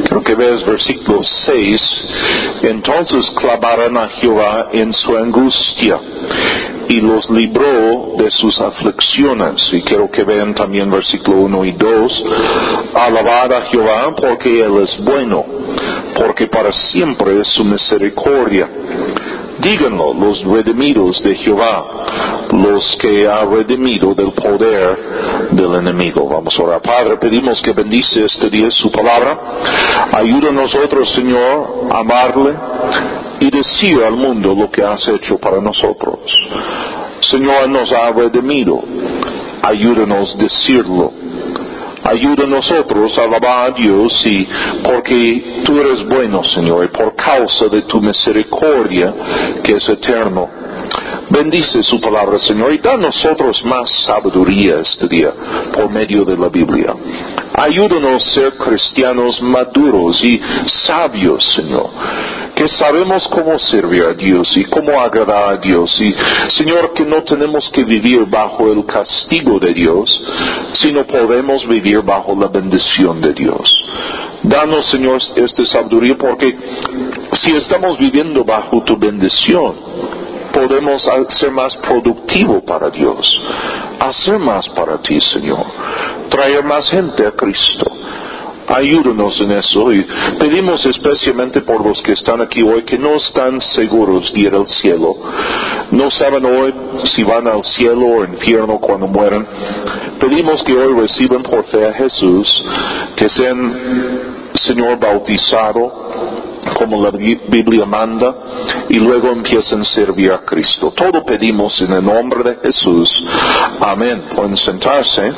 Quiero que veas versículo 6. Entonces clamaron a Jehová en su angustia y los libró de sus aflicciones. Y quiero que vean también versículo 1 y 2. Alabad a Jehová porque Él es bueno, porque para siempre es su misericordia. Díganlo los redimidos de Jehová, los que ha redimido del poder del enemigo. Vamos a orar. Padre, pedimos que bendice este día su palabra. Ayuda a nosotros, Señor, a amarle y decir al mundo lo que has hecho para nosotros. Señor, nos ha redimido. Ayúdanos a decirlo. Ayuda a nosotros a alabar a Dios, y porque tú eres bueno, Señor, y por causa de tu misericordia que es eterno. Bendice su palabra, Señor, y da a nosotros más sabiduría este día por medio de la Biblia. Ayúdanos a ser cristianos maduros y sabios, Señor, que sabemos cómo servir a Dios y cómo agradar a Dios. Y, Señor, que no tenemos que vivir bajo el castigo de Dios, sino podemos vivir bajo la bendición de Dios. Danos, Señor, esta sabiduría, porque si estamos viviendo bajo tu bendición, podemos ser más productivos para Dios, hacer más para ti, Señor, traer más gente a Cristo. Ayúdanos en eso, y pedimos especialmente por los que están aquí hoy, que no están seguros de ir al cielo, no saben hoy si van al cielo o infierno cuando mueran. Pedimos que hoy reciban por fe a Jesús, que sean, Señor, bautizados como la Biblia manda, y luego empiecen a servir a Cristo. Todo pedimos en el nombre de Jesús. Amén. Pueden sentarse.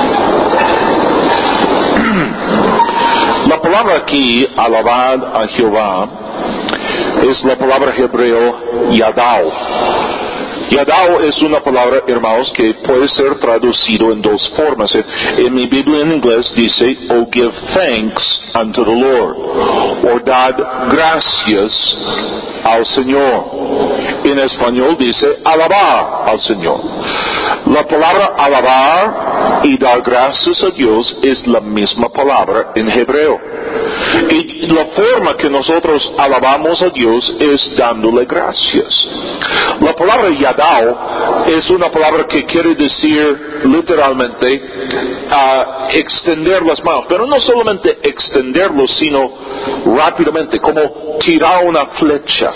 La palabra aquí, alabad a Jehová, es la palabra hebreo yadao. Yadao es una palabra, hermanos, que puede ser traducido en dos formas. En mi Biblia en inglés dice, "Oh, give thanks unto the Lord", o "dad gracias al Señor". En español dice, "alabar al Señor". La palabra alabar y dar gracias a Dios es la misma palabra en hebreo. Y la forma que nosotros alabamos a Dios es dándole gracias. La palabra yadao es una palabra que quiere decir literalmente extender las manos, pero no solamente extenderlos, sino rápidamente, como tirar una flecha.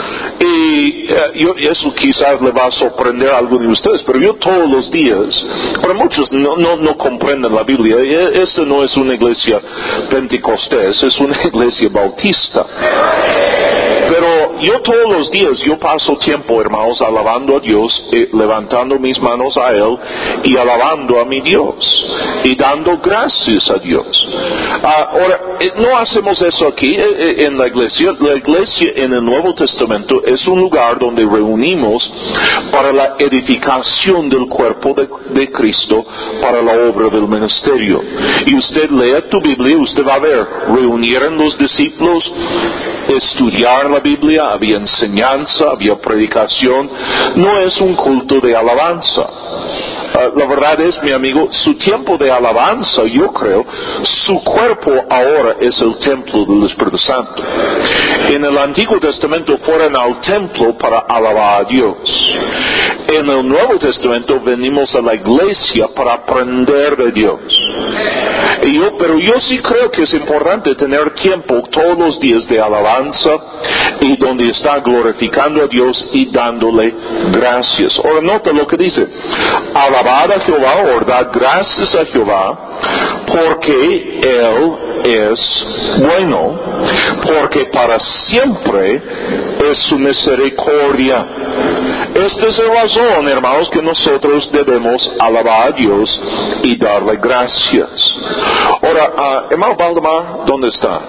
Y eso quizás le va a sorprender a algunos de ustedes, pero yo todos los días, para muchos no comprenden la Biblia. Esta no es una iglesia pentecostés, es una iglesia bautista. Pero yo todos los días, yo paso tiempo, hermanos, alabando a Dios, levantando mis manos a Él y alabando a mi Dios y dando gracias a Dios. Ahora, no hacemos eso aquí en la iglesia. La iglesia en el Nuevo Testamento es un lugar donde reunimos para la edificación del cuerpo de Cristo, para la obra del ministerio. Y usted lea tu Biblia, usted va a ver, reunieron los discípulos, estudiar la Biblia, había enseñanza, había predicación. No es un culto de alabanza. La verdad es, mi amigo, su tiempo de alabanza, yo creo, su cuerpo ahora es el templo del Espíritu Santo. En el Antiguo Testamento fueron al templo para alabar a Dios. En el Nuevo Testamento venimos a la iglesia para aprender de Dios. Pero yo sí creo que es importante tener tiempo todos los días de alabanza, y donde está glorificando a Dios y dándole gracias. Ahora nota lo que dice: alabad a Jehová, o dad gracias a Jehová, porque Él es bueno, porque para siempre es su misericordia. Esta es la razón, hermanos, que nosotros debemos alabar a Dios y darle gracias. Ahora, hermano Valdemar, ¿dónde está?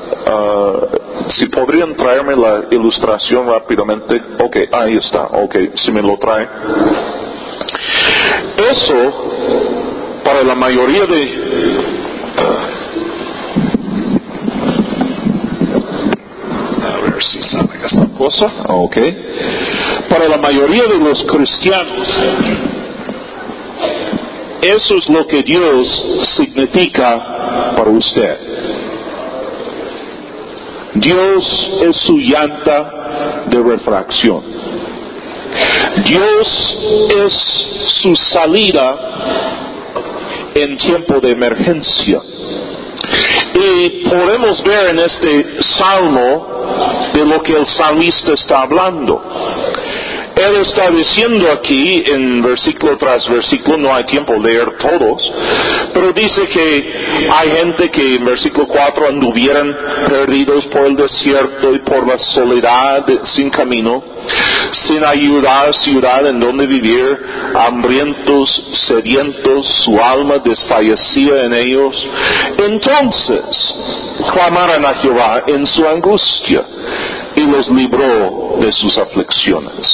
Si podrían traerme la ilustración rápidamente. Ok, ahí está. Ok, si me lo trae. Eso, para la mayoría de... a ver si sabe esta cosa. Ok. Para la mayoría de los cristianos, eso es lo que Dios significa para usted. Dios es su llanta de refracción. Dios es su salida en tiempo de emergencia. Y podemos ver en este salmo de lo que el salmista está hablando. Él está diciendo aquí en versículo tras versículo, no hay tiempo de leer todos, pero dice que hay gente que en versículo 4 anduvieran perdidos por el desierto y por la soledad sin camino, sin ayuda, ciudad en donde vivir, hambrientos, sedientos, su alma desfallecía en ellos. Entonces clamaron a Jehová en su angustia y los libró de sus aflicciones.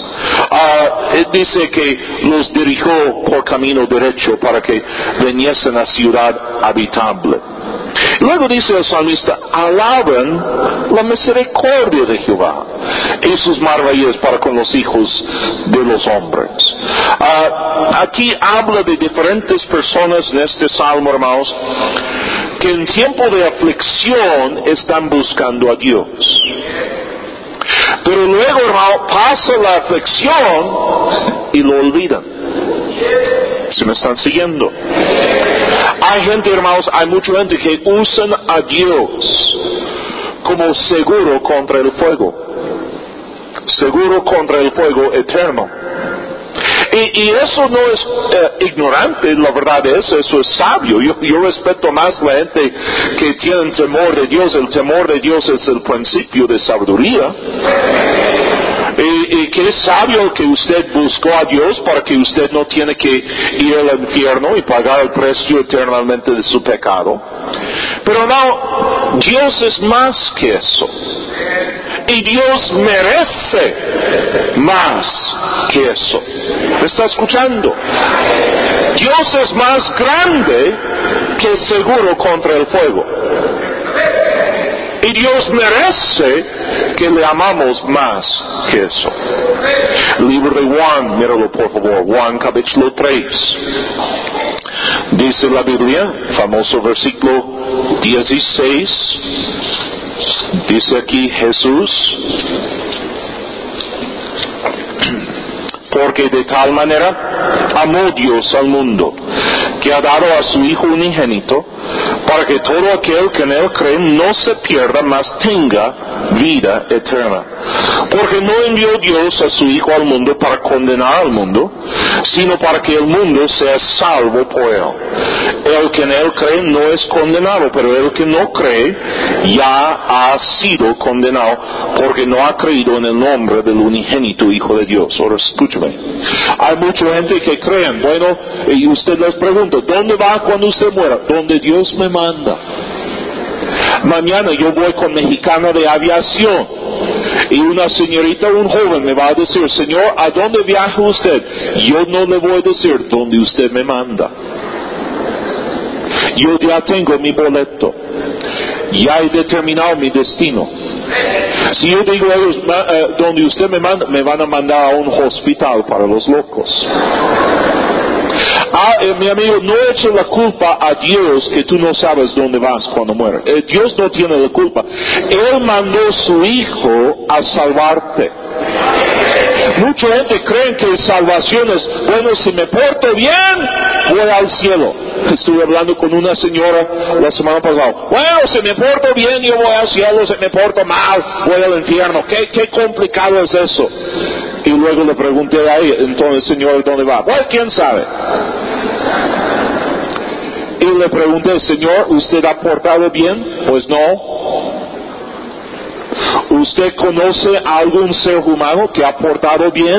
Dice que los dirigió por camino derecho para que viniesen a ciudad habitable. Luego dice el salmista, alaban la misericordia de Jehová y sus maravillas para con los hijos de los hombres. Aquí habla de diferentes personas en este salmo, hermanos, que en tiempo de aflicción están buscando a Dios. Pero luego, hermano, pasa la aflicción y lo olvidan. ¿Se me están siguiendo? Hay gente, hermanos, hay mucha gente que usan a Dios como seguro contra el fuego. Seguro contra el fuego eterno. Y eso no es ignorante, la verdad eso es sabio. Yo respeto más la gente que tiene temor de Dios. El temor de Dios es el principio de sabiduría. Y que es sabio que usted buscó a Dios para que usted no tiene que ir al infierno y pagar el precio eternamente de su pecado. Pero no, Dios es más que eso. Y Dios merece más que eso. ¿Me está escuchando? Dios es más grande que seguro contra el fuego. Y Dios merece que le amamos más que eso. El libro de Juan, míralo por favor, Juan capítulo 3. Dice la Biblia, famoso versículo 16, dice aquí Jesús, porque de tal manera amó Dios al mundo, que ha dado a su Hijo unigénito, para que todo aquel que en Él cree no se pierda, mas tenga vida eterna. Porque no envió Dios a su Hijo al mundo para condenar al mundo, sino para que el mundo sea salvo por Él. El que en Él cree no es condenado, pero el que no cree ya ha sido condenado, porque no ha creído en el nombre del unigénito Hijo de Dios. Ahora escúchame. Hay mucha gente que creen, bueno, y usted les pregunta, ¿dónde va cuando usted muera? Donde Dios me manda. Mañana yo voy con Mexicana de Aviación y una señorita o un joven me va a decir, Señor, ¿a dónde viaja usted? Yo no le voy a decir dónde usted me manda. Yo ya tengo mi boleto, ya he determinado mi destino. Si yo digo a ellos, donde usted me manda, me van a mandar a un hospital para los locos. Mi amigo, no eche la culpa a Dios que tú no sabes dónde vas cuando mueres. Dios no tiene la culpa. Él mandó su Hijo a salvarte. Mucha gente cree que salvación es, bueno, si me porto bien, voy al cielo. Estuve hablando con una señora la semana pasada. Bueno, si me porto bien, yo voy al cielo. Si me porto mal, voy al infierno. ¿Qué complicado es eso? Y luego le pregunté a ella, entonces, Señor, ¿dónde va? Bueno, ¿quién sabe? Y le pregunté, Señor, ¿usted ha portado bien? Pues no. ¿Usted conoce a algún ser humano que ha portado bien?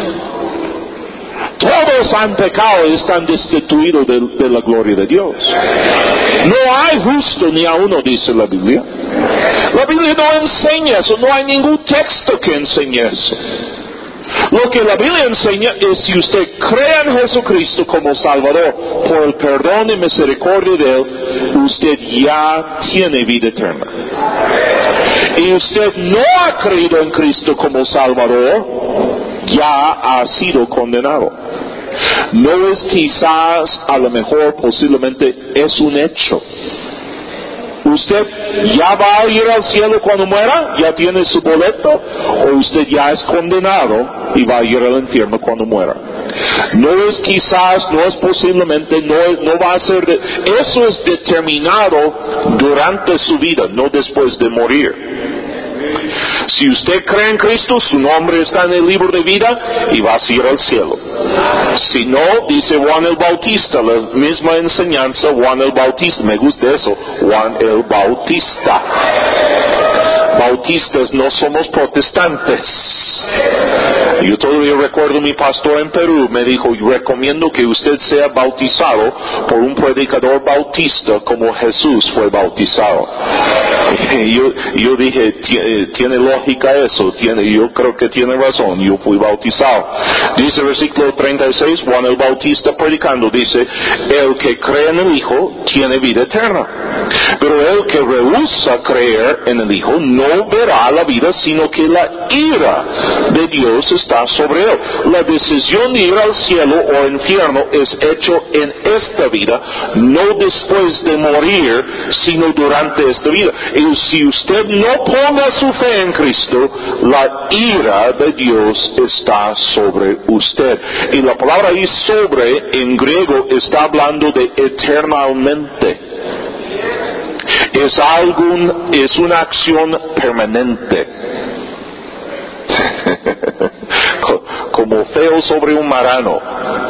Todos han pecado y están destituidos de la gloria de Dios. No hay justo ni a uno, dice la Biblia. La Biblia no enseña eso, no hay ningún texto que enseñe eso. Lo que la Biblia enseña es si usted cree en Jesucristo como Salvador, por el perdón y misericordia de Él, usted ya tiene vida eterna. Y usted no ha creído en Cristo como Salvador, ya ha sido condenado. No es quizás, a lo mejor, posiblemente, es un hecho. ¿Usted ya va a ir al cielo cuando muera? ¿Ya tiene su boleto? ¿O usted ya es condenado y va a ir al infierno cuando muera? No es quizás, no es posiblemente, no va a ser. Eso es determinado durante su vida, no después de morir. Si usted cree en Cristo, su nombre está en el libro de vida y va a ir al cielo. Si no, dice Juan el Bautista, la misma enseñanza, Juan el Bautista, me gusta eso, Juan el Bautista. Bautistas no somos protestantes. Yo todavía recuerdo mi pastor en Perú me dijo, recomiendo que usted sea bautizado por un predicador bautista como Jesús fue bautizado. Yo dije, tiene lógica eso, yo creo que tiene razón, yo fui bautizado. Dice versículo 36, Juan el Bautista predicando, dice, el que cree en el Hijo tiene vida eterna, pero el que rehúsa creer en el Hijo no verá la vida, sino que la ira de Dios está sobre él. La decisión de ir al cielo o infierno es hecho en esta vida, no después de morir, sino durante esta vida. Y si usted no ponga su fe en Cristo, la ira de Dios está sobre usted. Y la palabra ahí sobre, en griego, está hablando de eternamente. Es una acción permanente. Como feo sobre un marano.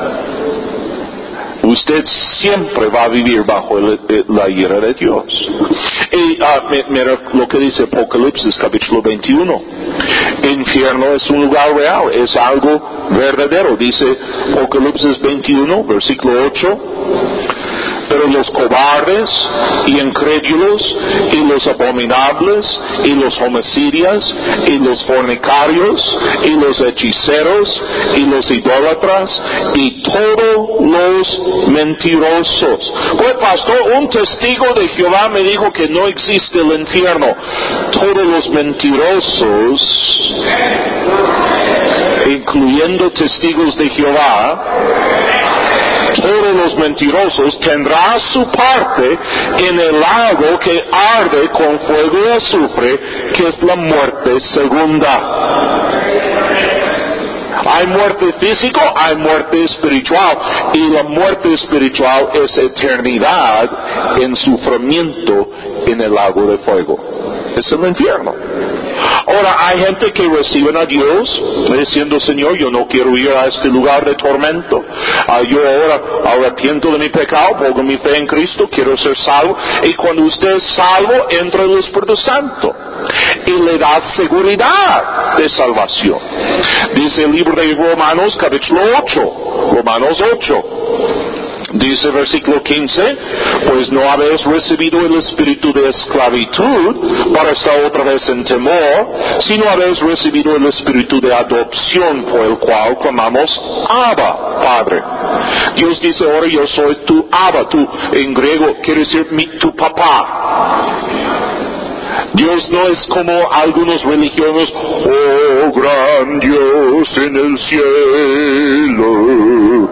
Usted siempre va a vivir bajo la ira de Dios. Y mira lo que dice Apocalipsis capítulo 21. Infierno es un lugar real, es algo verdadero. Dice Apocalipsis 21, versículo 8. Pero los cobardes y incrédulos y los abominables y los homicidas y los fornicarios y los hechiceros y los idólatras y todos los mentirosos. Pues pastor, un testigo de Jehová me dijo que no existe el infierno. Todos los mentirosos, incluyendo testigos de Jehová, todos los mentirosos tendrán su parte en el lago que arde con fuego y azufre, que es la muerte segunda. Hay muerte física, hay muerte espiritual, y la muerte espiritual es eternidad en sufrimiento en el lago de fuego. Es el infierno. Ahora, hay gente que reciben a Dios diciendo, Señor, yo no quiero ir a este lugar de tormento. Yo ahora arrepiento de mi pecado, pongo mi fe en Cristo, quiero ser salvo. Y cuando usted es salvo, entra el Espíritu Santo y le da seguridad de salvación. Dice el libro de Romanos, capítulo 8, Romanos 8. Dice versículo 15, pues no habéis recibido el espíritu de esclavitud para estar otra vez en temor, sino habéis recibido el espíritu de adopción por el cual clamamos Abba, Padre. Dios dice ahora yo soy tu Abba, tú en griego quiere decir tu papá. Dios no es como algunos religiosos, oh gran Dios en el cielo.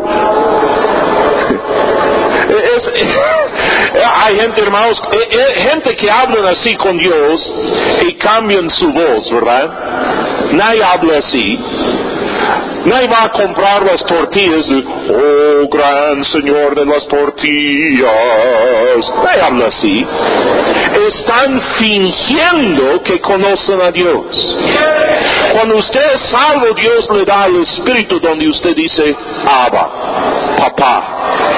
Hay gente, hermanos, gente que hablan así con Dios y cambian su voz, ¿verdad? Nadie habla así. Nadie va a comprar las tortillas de, oh gran Señor de las tortillas. Nadie habla así. Están fingiendo que conocen a Dios. Cuando usted es salvo, Dios le da el Espíritu donde usted dice, Abba, papá.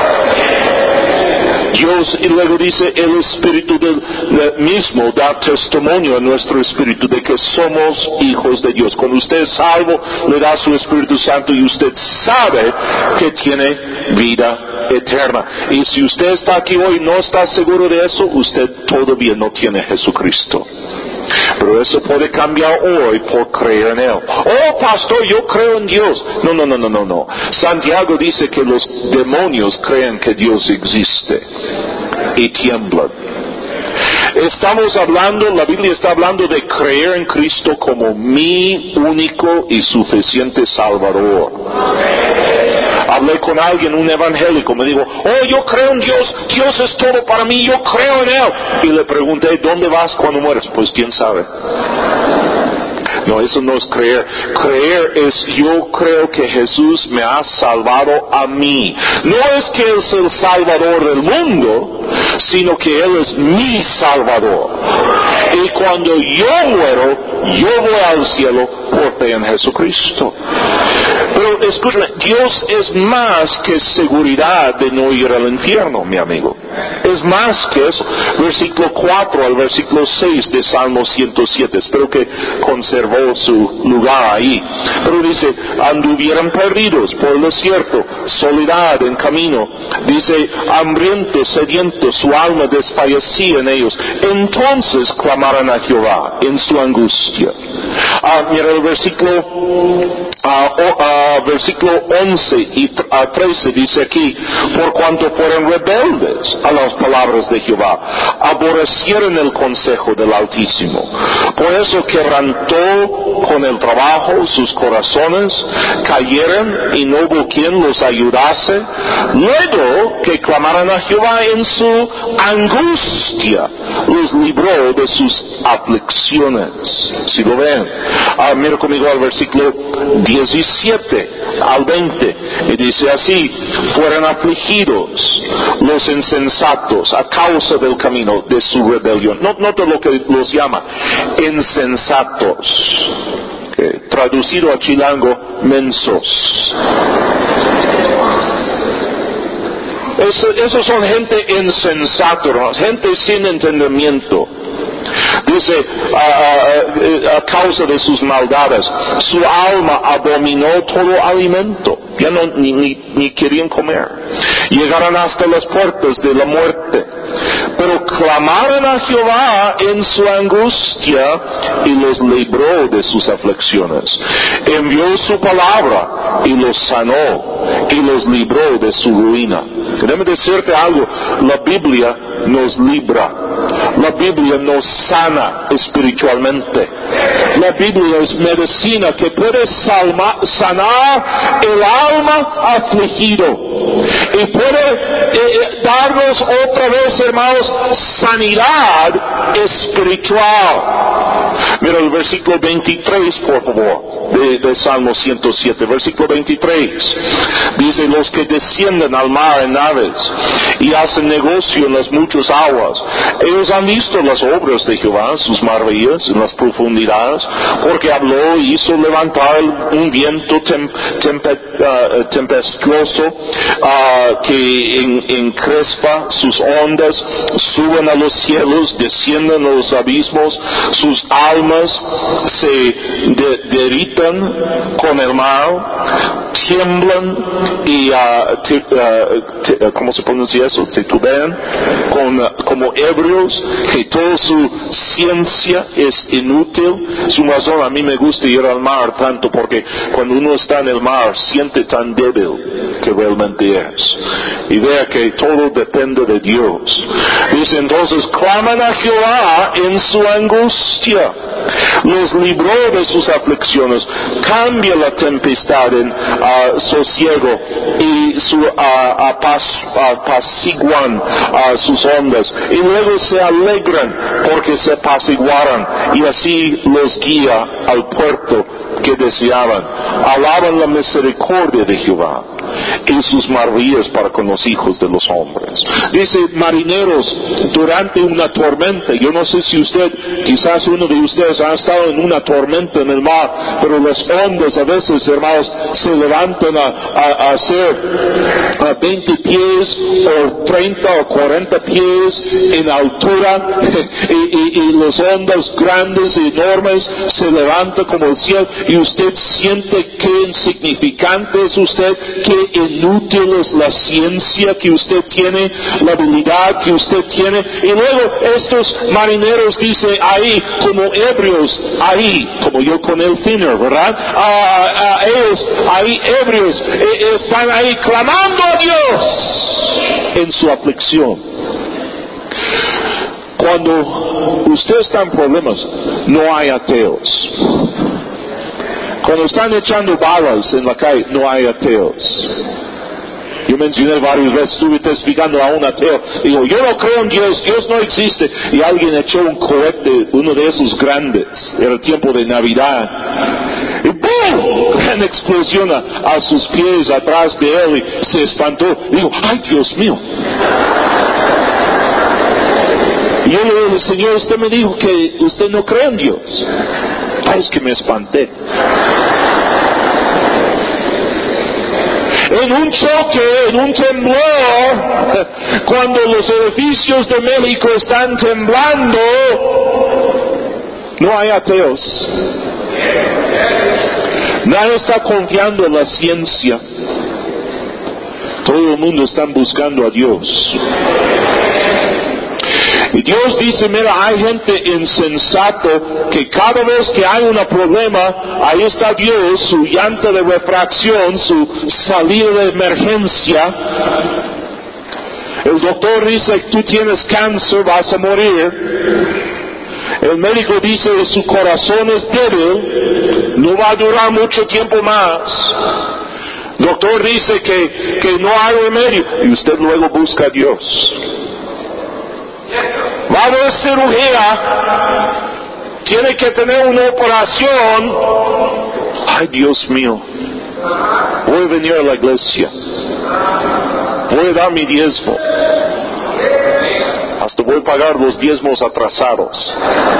Dios, y luego dice, el Espíritu del mismo da testimonio a nuestro espíritu de que somos hijos de Dios. Cuando usted es salvo, le da su Espíritu Santo y usted sabe que tiene vida eterna. Y si usted está aquí hoy y no está seguro de eso, usted todavía no tiene Jesucristo. Pero eso puede cambiar hoy por creer en Él. Oh, pastor, yo creo en Dios. No. Santiago dice que los demonios creen que Dios existe y tiemblan. La Biblia está hablando de creer en Cristo como mi único y suficiente Salvador. hablé con alguien, un evangélico, me dijo, oh, yo creo en Dios, Dios es todo para mí, yo creo en Él. Y le pregunté, ¿dónde vas cuando mueres? Pues quién sabe. No, eso no es creer. Creer es, yo creo que Jesús me ha salvado a mí. No es que Él es el Salvador del mundo, sino que Él es mi Salvador. Y cuando yo muero, yo voy al cielo por fe en Jesucristo. Pero escúchame, Dios es más que seguridad de no ir al infierno, mi amigo. Es más que eso. Versículo 4 al versículo 6 de Salmo 107. Espero que conservó su lugar ahí. Pero dice, anduvieran perdidos por el desierto, soledad en camino. Dice, hambriento, sediento, su alma desfallecía en ellos. Entonces clamaron a Jehová en su angustia. Mira el versículo 11 y 13 dice aquí, por cuanto fueron rebeldes a las palabras de Jehová, aborrecieron el consejo del Altísimo. Por eso quebrantó con el trabajo sus corazones, cayeron y no hubo quien los ayudase. Luego que clamaron a Jehová en su angustia, los libró de sus aflicciones. Si lo ven, mira conmigo al versículo 17 al 20, y dice así, fueron afligidos los insensatos a causa del camino de su rebelión. Nota lo que los llama, insensatos. Traducido a chilango, mensos. Esos son gente insensata, ¿no? Gente sin entendimiento. Dice, a causa de sus maldades, su alma abominó todo alimento. Ya no, ni querían comer. Llegaron hasta las puertas de la muerte. Pero clamaron a Jehová en su angustia y los libró de sus aflicciones. Envió su palabra y los sanó y los libró de su ruina. Déjame decirte algo, la Biblia nos libra. La Biblia nos sana espiritualmente. La Biblia es medicina que puede sanar el alma afligido y puede darnos otra vez, hermanos, sanidad espiritual. Mira el versículo 23, por favor, de Salmo 107, versículo 23. Dice, los que descienden al mar en naves y hacen negocio en las muchas aguas, ellos han visto las obras de Jehová, sus maravillas en las profundidades, porque habló y hizo levantar un viento tempestuoso que encrespa sus ondas, suben a los cielos, descienden a los abismos, sus almas se derritan con el mar, tiemblan y ¿cómo se pronuncia eso? Titubean como ebrios, que toda su ciencia es inútil. Su razón, a mí me gusta ir al mar tanto porque cuando uno está en el mar siente tan débil que realmente es y vea que todo depende de Dios. Dice entonces, claman a Jehová en su angustia, los libró de sus aflicciones, cambia la tempestad en sosiego y apaciguan sus ondas, y luego se alegran porque se apaciguaron, y así los guía al puerto que deseaban. Alaban la misericordia de Jehová y sus maravillas para con los hijos de los hombres. Dice, marineros, durante una tormenta, yo no sé si quizás uno de ustedes ha estado en una tormenta en el mar, pero las ondas a veces, hermanos, se levantan a hacer 20 pies o 30 o 40 pies en altura y las ondas grandes y enormes se levantan como el cielo, y usted siente que insignificante es usted, que inútil es la ciencia que usted tiene, la habilidad que usted tiene. Y luego estos marineros, dice, ahí como ebrios, ahí como yo con el thinner, ¿verdad? Ellos ahí ebrios están ahí clamando a Dios en su aflicción. Cuando usted está en problemas, no hay ateos. Cuando están echando balas en la calle, no hay ateos. Yo mencioné varias veces, estuve testificando a un ateo, digo, yo no creo en Dios, Dios no existe, y alguien echó un cohete, uno de esos grandes, era el tiempo de Navidad, y ¡pum! Gran explosión a sus pies, atrás de él, y se espantó, digo, ¡ay, Dios mío! Y yo le dije, Señor, usted me dijo que usted no cree en Dios. Ay, es que me espanté. En un choque, en un temblor, cuando los edificios de México están temblando, no hay ateos. Nadie está confiando en la ciencia. Todo el mundo está buscando a Dios. Y Dios dice, mira, hay gente insensato que cada vez que hay un problema, ahí está Dios, su llanta de refracción, su salida de emergencia. El doctor dice, tú tienes cáncer, vas a morir. El médico dice, su corazón es débil, no va a durar mucho tiempo más. El doctor dice que no hay remedio, y usted luego busca a Dios. Va a haber cirugía, tiene que tener una operación. Ay, Dios mío, voy a venir a la iglesia, voy a dar mi diezmo, hasta voy a pagar los diezmos atrasados.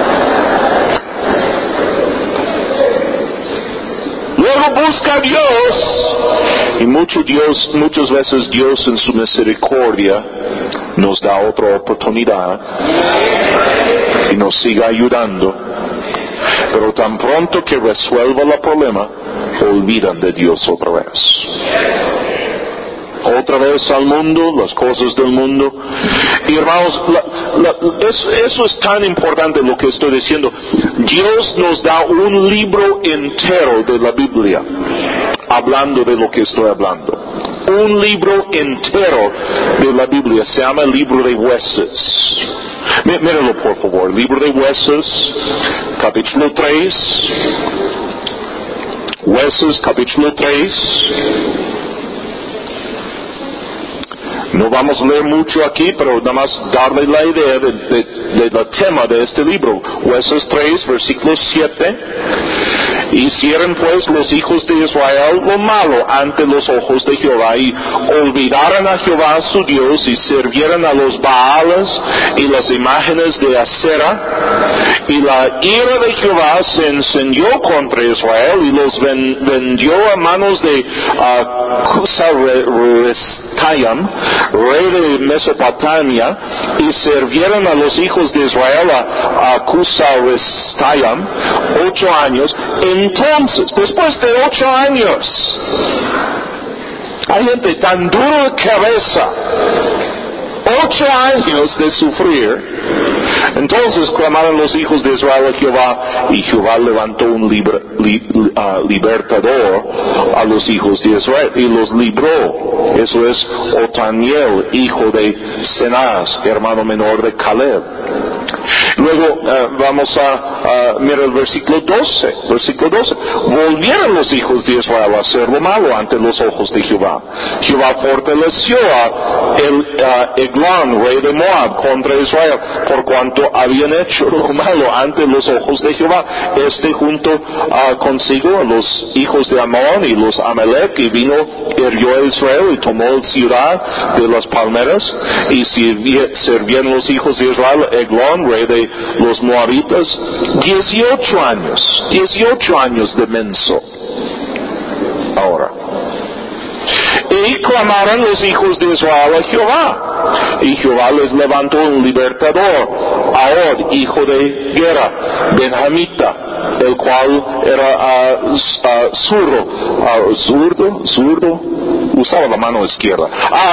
Luego busca a Dios, y muchas veces Dios en su misericordia nos da otra oportunidad y nos sigue ayudando, pero tan pronto que resuelva el problema, olvidan de Dios otra vez al mundo, las cosas del mundo. Y hermanos, eso es tan importante lo que estoy diciendo. Dios nos da un libro entero de la Biblia, hablando de lo que estoy hablando. Un libro entero de la Biblia, se llama el libro de Jueces. Mírenlo por favor, libro de Jueces, capítulo 3. Jueces, capítulo 3. No vamos a leer mucho aquí, pero nada más darle la idea del tema de este libro. Jueces 3, versículo 7. Hicieron pues los hijos de Israel lo malo ante los ojos de Jehová, y olvidaron a Jehová su Dios, y sirvieron a los Baales y las imágenes de Acera. Y la ira de Jehová se encendió contra Israel, y los vendió a manos de Cusar-Restayam, rey de Mesopotamia, y sirvieron a los hijos de Israel a Cusar-Restayam 8 años. Entonces, después de 8 años, hay gente tan dura de cabeza, 8 años de sufrir. Entonces clamaron los hijos de Israel a Jehová, y Jehová levantó un libertador a los hijos de Israel, y los libró. Eso es Otaniel, hijo de Cenaz, hermano menor de Caleb. Luego vamos a mirar el versículo 12. Volvieron los hijos de Israel a hacer lo malo ante los ojos de Jehová. Jehová fortaleció a Eglón, rey de Moab, contra Israel, por cuanto habían hecho lo malo ante los ojos de Jehová. Junto consigo a los hijos de Amón y los Amalek, y vino, hirió a Israel y tomó la ciudad de las palmeras, y sirvieron los hijos de Israel Eglón, rey de los Moabitas, 18 años de menso. Ahora, y clamaron los hijos de Israel a Jehová, y Jehová les levantó un libertador, Ahod, hijo de Gera, benjamita, el cual era zurdo, usaba la mano izquierda.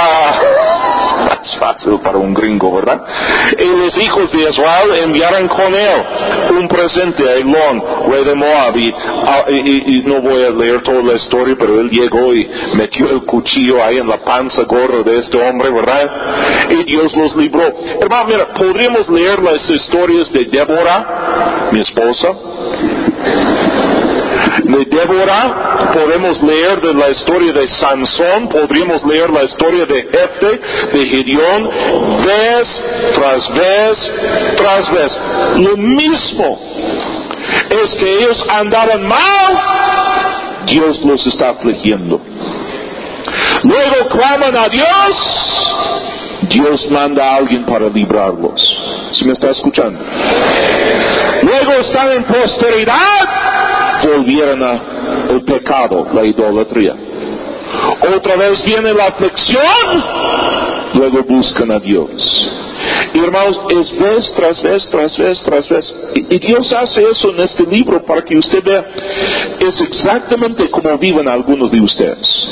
Es fácil para un gringo, ¿verdad? Y los hijos de Israel enviaron con él un presente a Eglón, rey de Moab, y no voy a leer toda la historia, pero él llegó y metió el cuchillo ahí en la panza gorda de este hombre, ¿verdad? Y Dios los libró. Hermano, mira, podríamos leer las historias de Débora, mi esposa, de Débora, podemos leer de la historia de Sansón, podríamos leer la historia de Jefte, de Gedeón, vez tras vez tras vez. Lo mismo es que ellos andaban mal, Dios los está afligiendo. Luego claman a Dios, Dios manda a alguien para librarlos. ¿Sí me está escuchando? Luego están en prosperidad, volvieron al pecado, la idolatría. Otra vez viene la aflicción, luego buscan a Dios. Y hermanos, es vez tras vez, tras vez, tras vez. Y Dios hace eso en este libro para que usted vea, es exactamente como viven algunos de ustedes.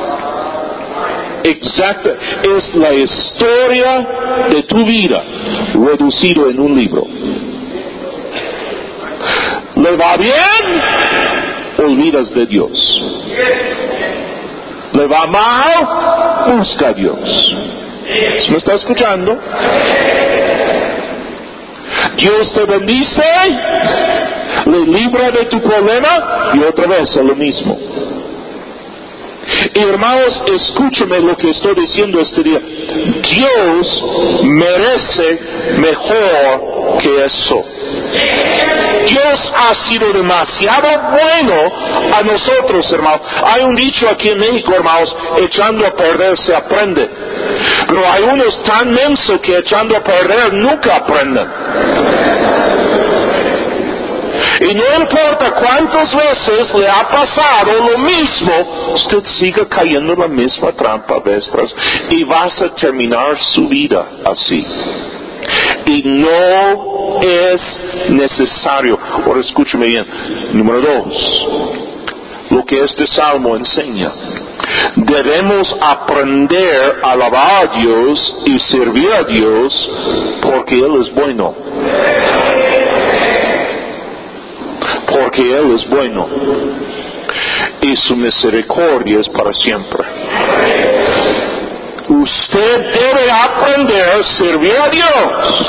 Exacta, es la historia de tu vida reducido en un libro. ¿Le va bien? Olvidas de Dios. ¿Le va mal? Busca a Dios. ¿Me está escuchando? Dios te bendice, le libra de tu problema y otra vez es lo mismo. Y hermanos, escúchame lo que estoy diciendo este día. Dios merece mejor que eso. Dios ha sido demasiado bueno a nosotros, hermanos. Hay un dicho aquí en México, hermanos, echando a perder se aprende. Pero hay unos tan mensos que echando a perder nunca aprenden. Y no importa cuántas veces le ha pasado lo mismo, usted sigue cayendo en la misma trampa vez tras vez, y vas a terminar su vida así. Y no es necesario. Ahora escúcheme bien. Número 2. Lo que este salmo enseña. Debemos aprender a alabar a Dios y servir a Dios porque Él es bueno. Porque Él es bueno. Y su misericordia es para siempre. Usted debe aprender a servir a Dios.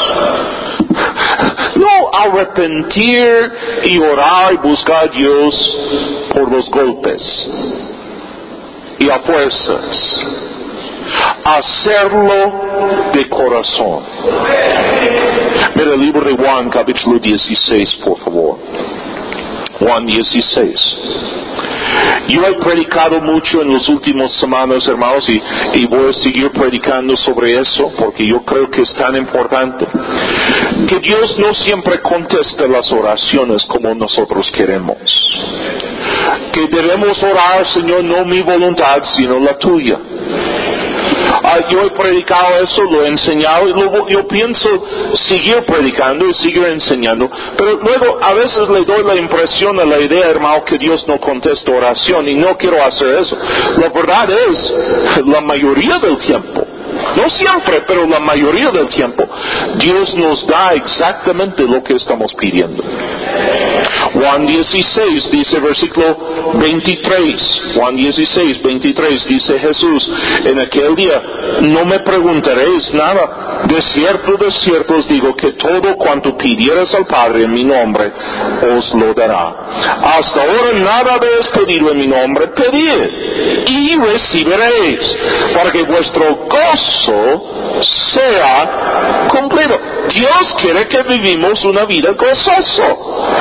No arrepentir y orar y buscar a Dios por los golpes y a fuerzas. Hacerlo de corazón. Mira el libro de Juan, capítulo 16, por favor. Juan 16. Yo he predicado mucho en las últimas semanas, hermanos, y voy a seguir predicando sobre eso porque yo creo que es tan importante. Que Dios no siempre contesta las oraciones como nosotros queremos. Que debemos orar, Señor, no mi voluntad, sino la tuya. Yo he predicado eso, lo he enseñado y yo pienso seguir predicando y seguir enseñando, pero luego a veces le doy la impresión a la idea, hermano, que Dios no contesta oración y no quiero hacer eso. La verdad es, la mayoría del tiempo, no siempre, pero la mayoría del tiempo, Dios nos da exactamente lo que estamos pidiendo. Juan 16 dice versículo 23, Juan 16, 23 dice Jesús, en aquel día no me preguntaréis nada, de cierto os digo que todo cuanto pidiereis al Padre en mi nombre os lo dará. Hasta ahora nada habéis pedido en mi nombre, pedid y recibiréis, para que vuestro gozo sea cumplido. Dios quiere que vivimos una vida gozosa.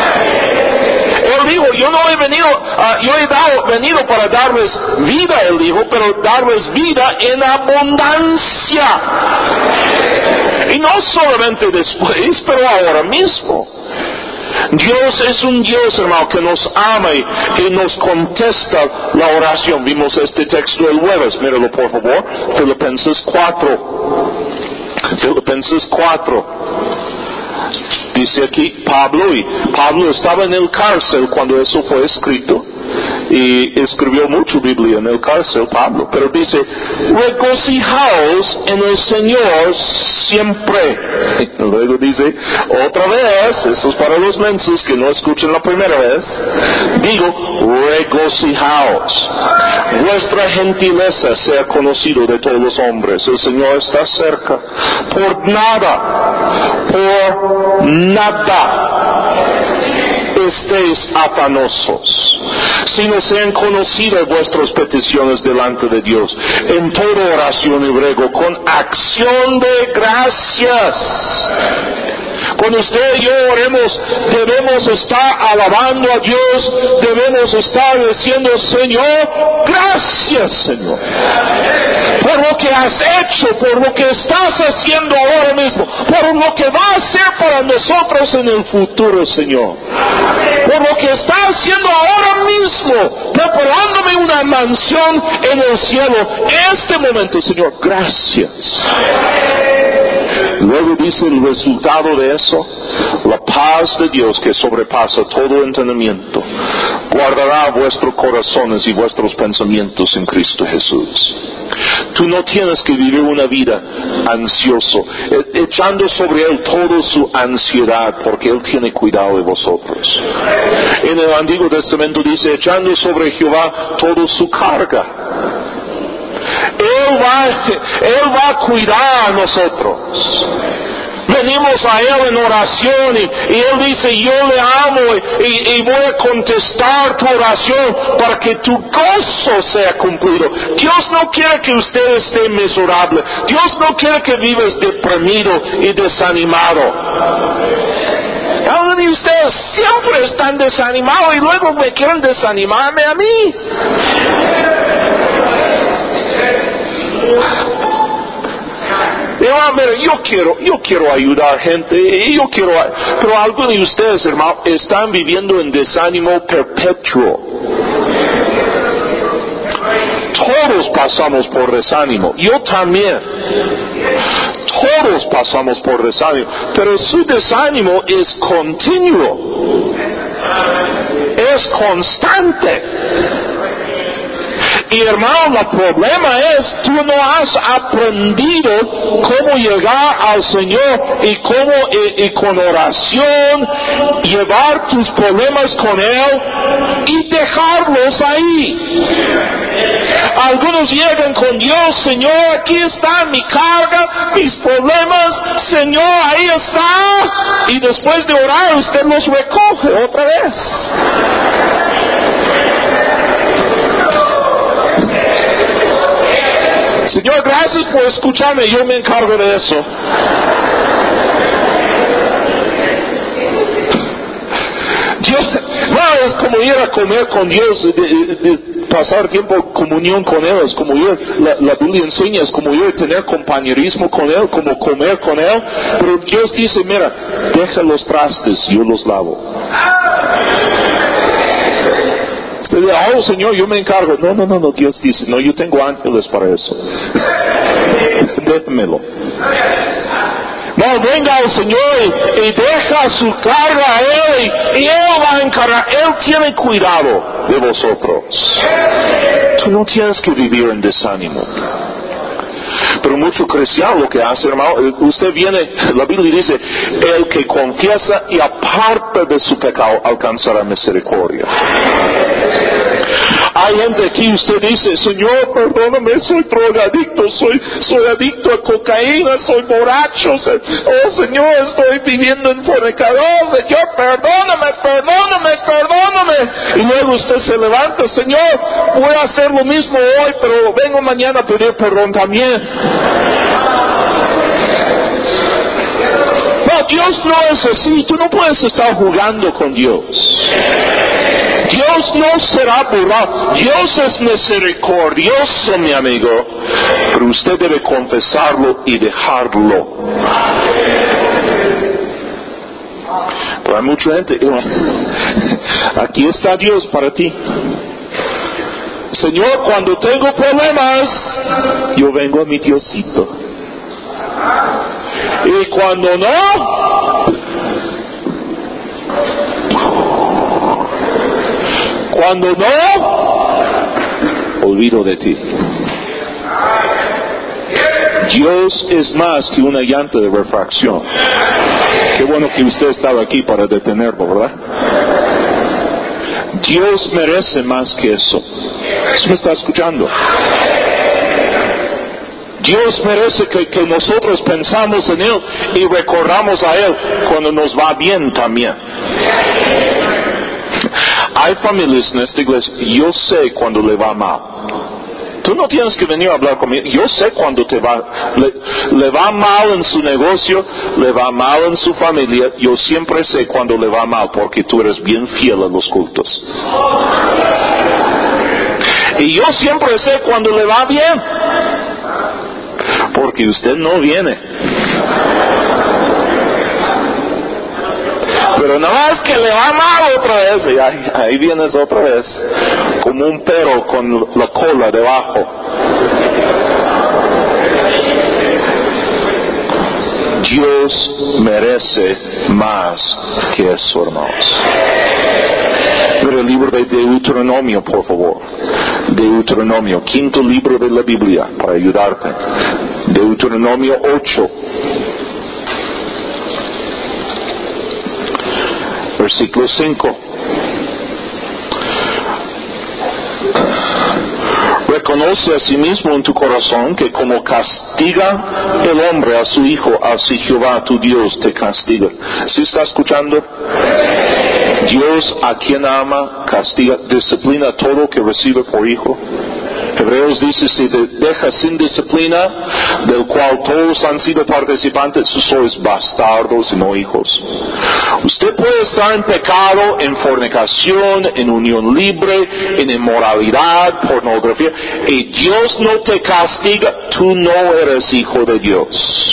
Él dijo, yo no he venido, venido para darles vida, Él dijo, pero darles vida en abundancia. Y no solamente después, pero ahora mismo. Dios es un Dios, hermano, que nos ama y nos contesta la oración. Vimos este texto el jueves, míralo por favor, Filipenses 4. Filipenses 4. Dice aquí Pablo estaba en el cárcel cuando eso fue escrito y escribió mucho Biblia en el cárcel Pablo, pero dice, regocijaos en el Señor siempre. Y luego dice, otra vez, eso es para los mensos que no escuchan la primera vez, digo, regocijaos. Vuestra gentileza sea conocido de todos los hombres, el Señor está cerca. Por nada estéis afanosos, sino sean conocidas vuestras peticiones delante de Dios, en toda oración y ruego, con acción de gracias. Cuando usted y yo oremos, debemos estar alabando a Dios, debemos estar diciendo, Señor, gracias, Señor, por lo que has hecho, por lo que estás haciendo ahora mismo, por lo que va a hacer para nosotros en el futuro, Señor, por lo que está haciendo ahora mismo, preparándome una mansión en el cielo, este momento, Señor, gracias. Luego dice el resultado de eso, la paz de Dios que sobrepasa todo entendimiento, guardará vuestros corazones y vuestros pensamientos en Cristo Jesús. Tú no tienes que vivir una vida ansioso, echando sobre Él toda su ansiedad, porque Él tiene cuidado de vosotros. En el Antiguo Testamento dice, echando sobre Jehová toda su carga. Él va a cuidar a nosotros. Venimos a Él en oración y Él dice, yo le amo y voy a contestar tu oración para que tu gozo sea cumplido. Dios no quiere que usted esté miserable. Dios no quiere que vivas deprimido y desanimado. Algunos de ustedes siempre están desanimados y luego me quieren desanimarme a mí. Yo quiero ayudar gente, pero algunos de ustedes, hermano, están viviendo en desánimo perpetuo. Todos pasamos por desánimo, yo también. Todos pasamos por desánimo, pero su desánimo es continuo, es constante. Y hermano, el problema es, tú no has aprendido cómo llegar al Señor y con oración llevar tus problemas con Él y dejarlos ahí. Algunos llegan con Dios, Señor, aquí está mi carga, mis problemas, Señor, ahí está. Y después de orar, usted los recoge otra vez. Señor, gracias por escucharme, yo me encargo de eso. Dios, no es como ir a comer con Dios, de pasar tiempo en comunión con Él, es como ir, la Biblia enseña, es como ir a tener compañerismo con Él, como comer con Él, pero Dios dice, mira, deja los trastes, yo los lavo. Oh Señor, yo me encargo. No, Dios dice, no, yo tengo ángeles para eso. Déjamelo. No, venga al Señor y deja su carga a Él y Él va a encargar. Él tiene cuidado de vosotros. Tú no tienes que vivir en desánimo. Pero mucho cristiano lo que hace, hermano, usted viene, la Biblia dice, el que confiesa y aparta de su pecado alcanzará misericordia. Hay gente aquí, usted dice, Señor, perdóname, soy drogadicto, soy adicto a cocaína, soy borracho, oh Señor, estoy viviendo en fornicador, Señor, perdóname. Y luego usted se levanta, Señor, voy a hacer lo mismo hoy, pero vengo mañana a pedir perdón también. No, Dios no es así, tú no puedes estar jugando con Dios. Dios no será burlado. Dios es misericordioso, mi amigo, pero usted debe confesarlo y dejarlo. Pero hay mucha gente, aquí está Dios para ti. Señor, cuando tengo problemas, yo vengo a mi Diosito. Y cuando no, olvido de ti. Dios es más que una llanta de refracción. Qué bueno que usted estaba aquí para detenerlo, ¿verdad? Dios merece más que eso. ¿Sí me está escuchando? Dios merece que nosotros pensamos en Él y recordamos a Él cuando nos va bien también. hay familias en esta iglesia, yo sé cuando le va mal. Tú no tienes que venir a hablar conmigo. Yo sé cuando le va mal en su negocio, le va mal en su familia. Yo siempre sé cuando le va mal porque tú eres bien fiel a los cultos. Y yo siempre sé cuando le va bien porque usted no viene. Pero nada más que le va mal otra vez, y ahí vienes otra vez, como un perro con la cola debajo. Dios merece más que eso, hermanos. Pero el libro de Deuteronomio, por favor. Deuteronomio, quinto libro de la Biblia, para ayudarte. Deuteronomio 8. Versículo 5. Reconoce a sí mismo en tu corazón que como castiga el hombre a su hijo, así Jehová tu Dios te castiga. ¿Sí está escuchando? Dios a quien ama, castiga, disciplina todo lo que recibe por hijo. Hebreos dice, si te dejas sin disciplina, del cual todos han sido participantes, sois bastardos y no hijos. Usted puede estar en pecado, en fornicación, en unión libre, en inmoralidad, pornografía, y Dios no te castiga, tú no eres hijo de Dios.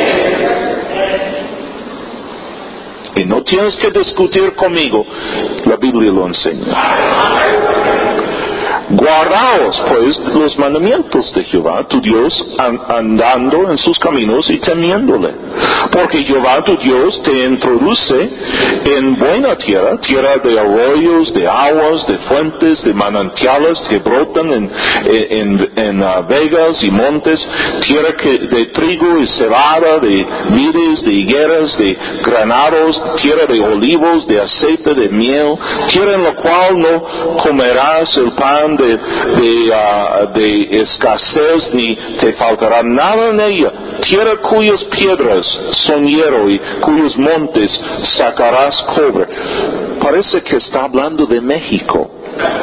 Y no tienes que discutir conmigo, la Biblia lo enseña. Guardaos pues los mandamientos de Jehová tu Dios, andando en sus caminos y temiéndole, porque Jehová tu Dios te introduce en buena tierra, tierra de arroyos, de aguas, de fuentes, de manantiales que brotan en vegas y montes, tierra de trigo y cebada, de vides, de higueras, de granados, tierra de olivos, de aceite, de miel, tierra en la cual no comerás el pan de escasez, ni te faltará nada en ella, tierra cuyas piedras son hierro y cuyos montes sacarás cobre. Parece que está hablando de México.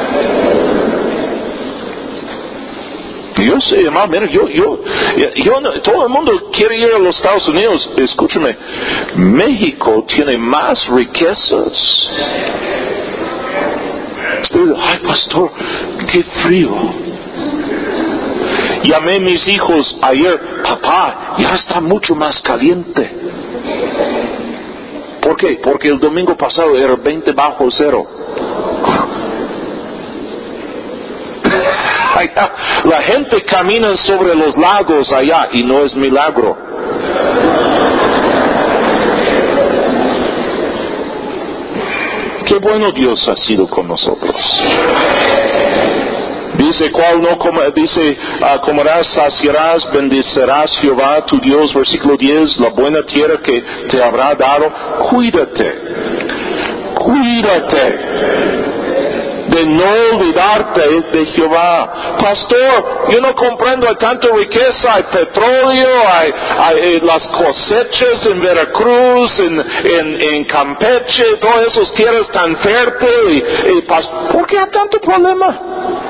Yo sé, hermano, mira, todo el mundo quiere ir a los Estados Unidos. Escúchame, México tiene más riquezas. Ay, pastor, qué frío. Llamé a mis hijos ayer, papá, ya está mucho más caliente. ¿Por qué? Porque el domingo pasado era 20 bajo cero. La gente camina sobre los lagos allá y no es milagro. Qué bueno Dios ha sido con nosotros. Dice, comerás, saciarás, bendecirás Jehová tu Dios, versículo 10, la buena tierra que te habrá dado. Cuídate de no olvidarte de Jehová. Pastor, yo no comprendo, hay tanta riqueza, hay petróleo, hay las cosechas en Veracruz, en Campeche, todas esas tierras tan fértiles, ¿por qué hay tanto problema?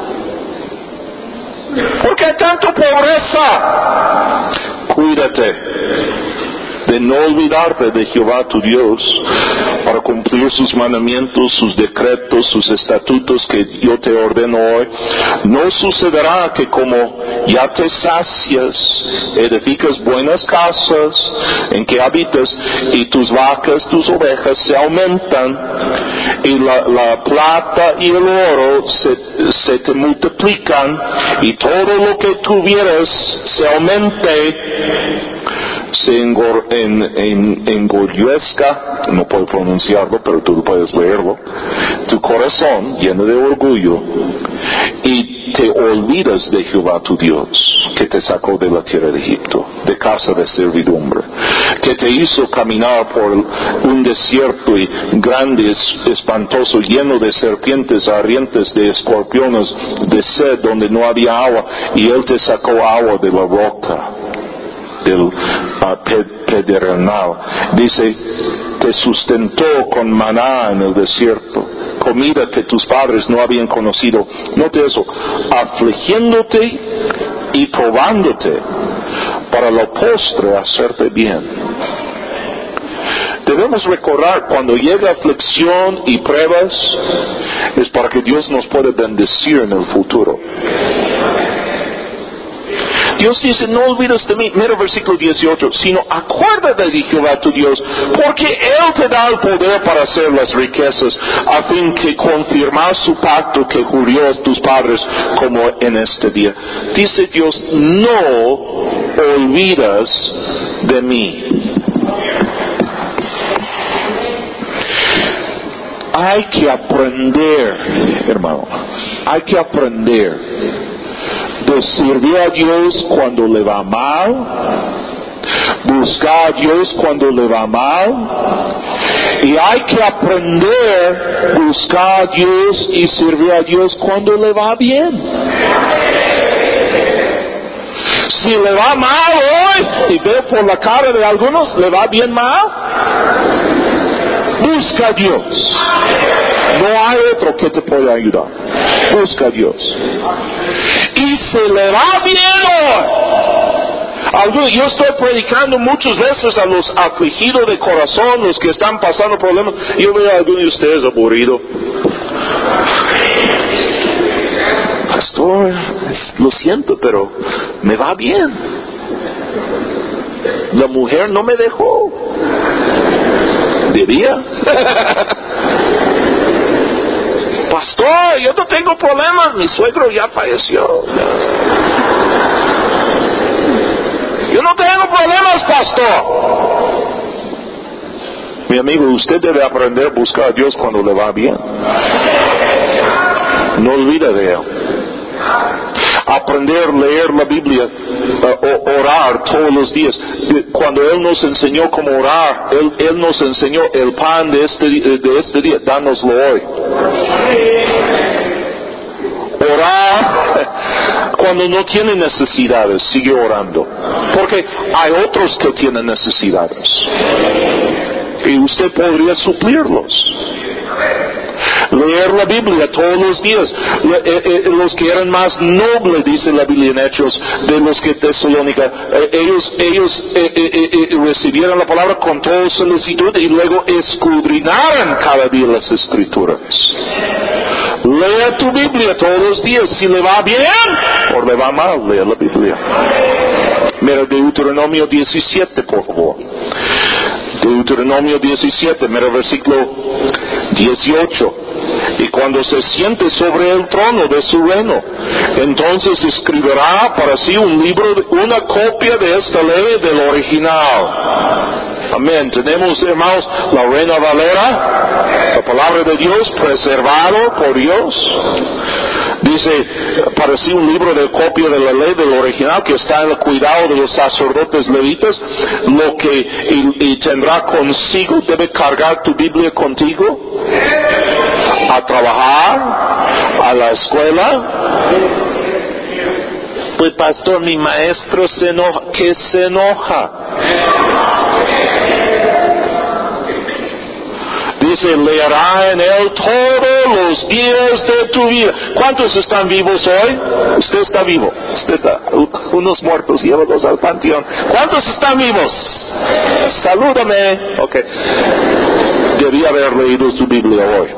¿Por qué hay tanta pobreza? Cuídate de no olvidarte de Jehová tu Dios, para cumplir sus mandamientos, sus decretos, sus estatutos que yo te ordeno hoy. No sucederá que como ya te sacias, edificas buenas casas en que habitas, y tus vacas, tus ovejas se aumentan, y la plata y el oro se te multiplican, y todo lo que tuvieras se aumente, se engorguezca, no puedo pronunciarlo, pero tú puedes leerlo, tu corazón lleno de orgullo, y te olvidas de Jehová tu Dios, que te sacó de la tierra de Egipto, de casa de servidumbre, que te hizo caminar por un desierto y grande, espantoso, lleno de serpientes ardientes, de escorpiones, de sed donde no había agua, y Él te sacó agua de la roca, del pedernal. Dice, te sustentó con maná en el desierto, comida que tus padres no habían conocido. Note eso, afligiéndote y probándote para lo postre hacerte bien. Debemos recordar, cuando llega aflicción y pruebas, es para que Dios nos pueda bendecir en el futuro. Dios dice, no olvides de mí, mira versículo 18, sino acuérdate de Jehová tu Dios, porque Él te da el poder para hacer las riquezas, a fin que confirmar su pacto que juró a tus padres, como en este día. Dice Dios, no olvidas de mí. Hay que aprender, hermano, hay que aprender de servir a Dios cuando le va mal, buscar a Dios cuando le va mal, y hay que aprender a buscar a Dios y servir a Dios cuando le va bien. Si le va mal hoy, y ve por la cara de algunos, le va bien mal, busca a Dios. No hay otro que te pueda ayudar. Busca a Dios. Y se le va bien hoy. Yo estoy predicando muchas veces a los afligidos de corazón, los que están pasando problemas. Yo veo a algunos de ustedes aburridos. Pastor, lo siento, pero me va bien. La mujer no me dejó. ¿Debía? Pastor, yo no tengo problemas, mi suegro ya falleció. Yo no tengo problemas, pastor. Mi amigo, usted debe aprender a buscar a Dios cuando le va bien. No olvide de Él. Aprender a leer la Biblia, orar todos los días. Cuando Él nos enseñó cómo orar, Él nos enseñó el pan de este día, dánoslo hoy. Orar cuando no tiene necesidades, sigue orando, porque hay otros que tienen necesidades y usted podría suplirlos. Leer la Biblia todos los días. Los que eran más nobles, dice la Biblia en Hechos, de los que Tesalónica, ellos recibieron la palabra con toda solicitud y luego escudriñaron cada día las Escrituras. Lea tu Biblia todos los días. Si le va bien o le va mal, lea la Biblia. Mira Deuteronomio 17, por favor. Deuteronomio 17, mira versículo 18. Y cuando se siente sobre el trono de su reino, entonces escribirá para sí un libro, una copia de esta ley del original. Amén. Tenemos, hermanos, la Reina Valera, la palabra de Dios, preservado por Dios. Dice, para sí un libro de copia de la ley del original que está en el cuidado de los sacerdotes levitas, y tendrá consigo, debe cargar tu Biblia contigo, a trabajar, a la escuela. Pues pastor, mi maestro se enoja. ¿Qué se enoja? Dice, leerá en él todos los días de tu vida. ¿Cuántos están vivos hoy? Usted está vivo. Usted está, unos muertos, llévalos al panteón. ¿Cuántos están vivos? Salúdame. Ok. Debía haber leído su Biblia hoy.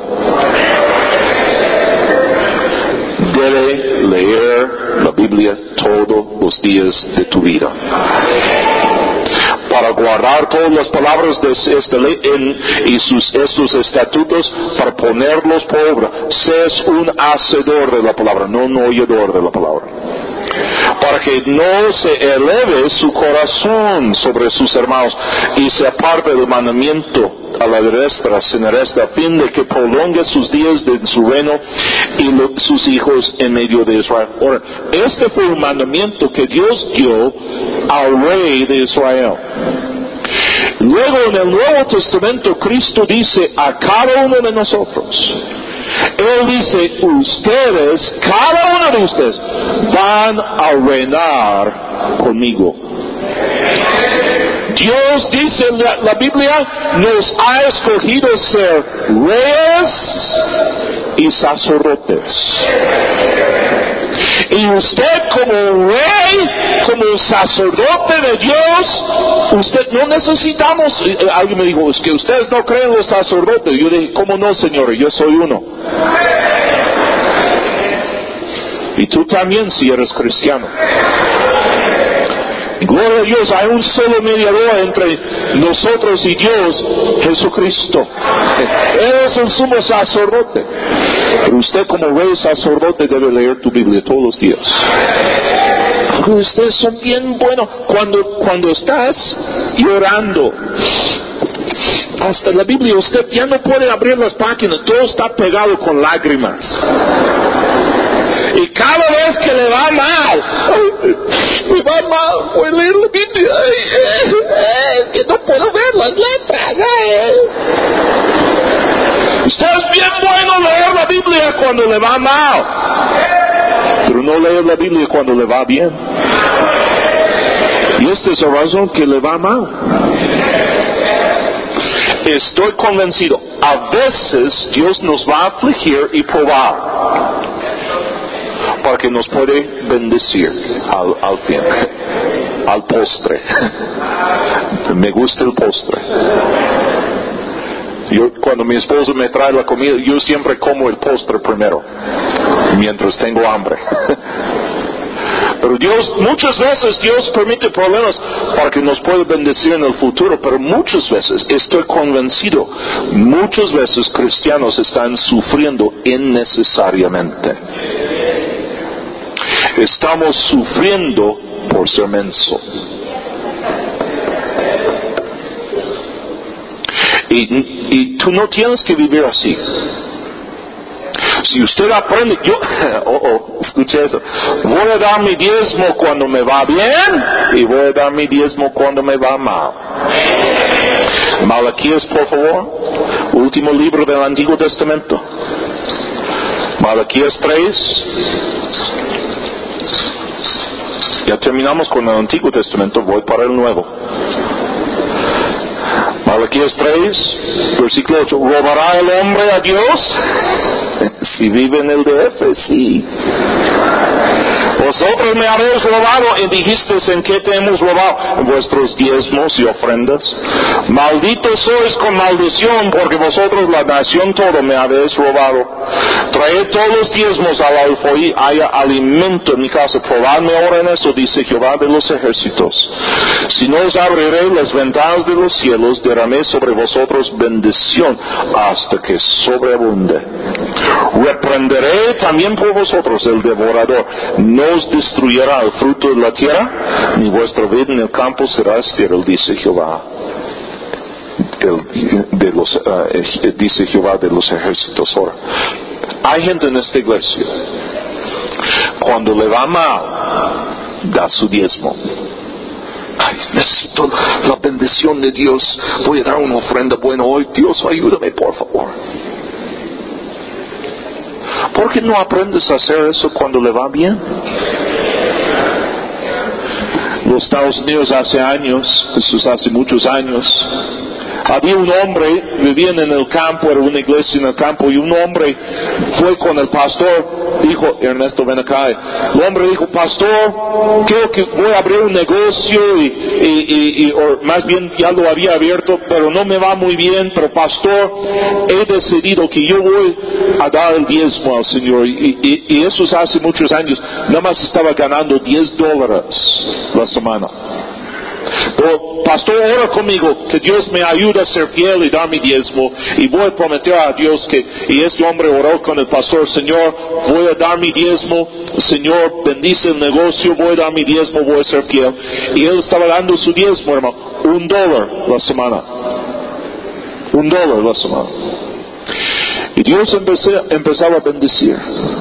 Debe leer la Biblia todos los días de tu vida, para guardar todas las palabras de esta ley y estos estatutos, para ponerlos por obra. Seas un hacedor de la palabra, no un oidor de la palabra, para que no se eleve su corazón sobre sus hermanos y se aparte del mandamiento a la derecha, siniestra, a fin de que prolongue sus días de su reino y sus hijos en medio de Israel. Ahora, este fue un mandamiento que Dios dio al rey de Israel. Luego en el Nuevo Testamento Cristo dice a cada uno de nosotros, Él dice, ustedes, cada uno de ustedes, van a reinar conmigo. Dios dice en la Biblia, nos ha escogido ser reyes y sacerdotes. Y usted como rey, como sacerdote de Dios, usted no necesitamos. Alguien me dijo, es que ustedes no creen los sacerdotes. Yo dije, ¿cómo no, Señor? Yo soy uno. Y tú también, si eres cristiano. Gloria a Dios, hay un solo mediador entre nosotros y Dios, Jesucristo. Él es el sumo sacerdote. Pero usted como rey sacerdote debe leer tu Biblia todos los días. Porque ustedes son bien buenos. Cuando estás llorando, hasta la Biblia usted ya no puede abrir las páginas, todo está pegado con lágrimas. Y cada vez que le va mal, me va mal, voy a leer la Biblia, que no puedo ver las letras. Usted es bien bueno leer la Biblia cuando le va mal, pero no leer la Biblia cuando le va bien. Y esta es la razón que le va mal. Estoy convencido, a veces Dios nos va a afligir y probar, para que nos puede bendecir al fin, al postre. Me gusta el postre. Cuando mi esposo me trae la comida, yo siempre como el postre primero, mientras tengo hambre. Pero muchas veces Dios permite problemas para que nos pueda bendecir en el futuro, pero muchas veces, estoy convencido, muchas veces cristianos están sufriendo innecesariamente. Estamos sufriendo por ser menso. Y tú no tienes que vivir así. Si usted aprende, escuche eso, voy a dar mi diezmo cuando me va bien y voy a dar mi diezmo cuando me va mal. Malaquías, por favor, último libro del Antiguo Testamento. Malaquías 3. Ya terminamos con el Antiguo Testamento, voy para el Nuevo. Malaquías 3, versículo 8. ¿Robará el hombre a Dios? Si vive en el DF, sí. Vosotros me habéis robado, y dijisteis, ¿en qué te hemos robado? En vuestros diezmos y ofrendas. Malditos sois con maldición, porque vosotros, la nación toda, me habéis robado. Traed todos los diezmos al alfolí, haya alimento en mi casa. Probadme ahora en eso, dice Jehová de los ejércitos. Si no os abriré las ventanas de los cielos, derramé sobre vosotros bendición hasta que sobreabunde. Reprenderé también por vosotros el devorador. No os destruyerá el fruto de la tierra, ni vuestra vid en el campo será estéril, dice Jehová. Dice Jehová de los ejércitos. Ahora, hay gente en esta iglesia, cuando le va mal, da su diezmo. Ay, necesito la bendición de Dios, voy a dar una ofrenda buena hoy, Dios ayúdame por favor. ¿Por qué no aprendes a hacer eso cuando le va bien? Los Estados Unidos hace años, eso es hace muchos años, había un hombre, vivían en el campo, era una iglesia en el campo, y un hombre fue con el pastor, dijo, Ernesto, ven acá. El hombre dijo, pastor, creo que voy a abrir un negocio, o más bien ya lo había abierto, pero no me va muy bien, pero pastor, he decidido que yo voy a dar el diezmo al Señor, y eso es hace muchos años, nada más estaba ganando $10 la semana. Pero, pastor, ora conmigo que Dios me ayude a ser fiel y dar mi diezmo, y voy a prometer a Dios que, y este hombre oró con el pastor, Señor, voy a dar mi diezmo, Señor, bendice el negocio, voy a dar mi diezmo, voy a ser fiel. Y él estaba dando su diezmo, hermano, $1 la semana. $1 la semana. Y Dios empezaba a bendecir.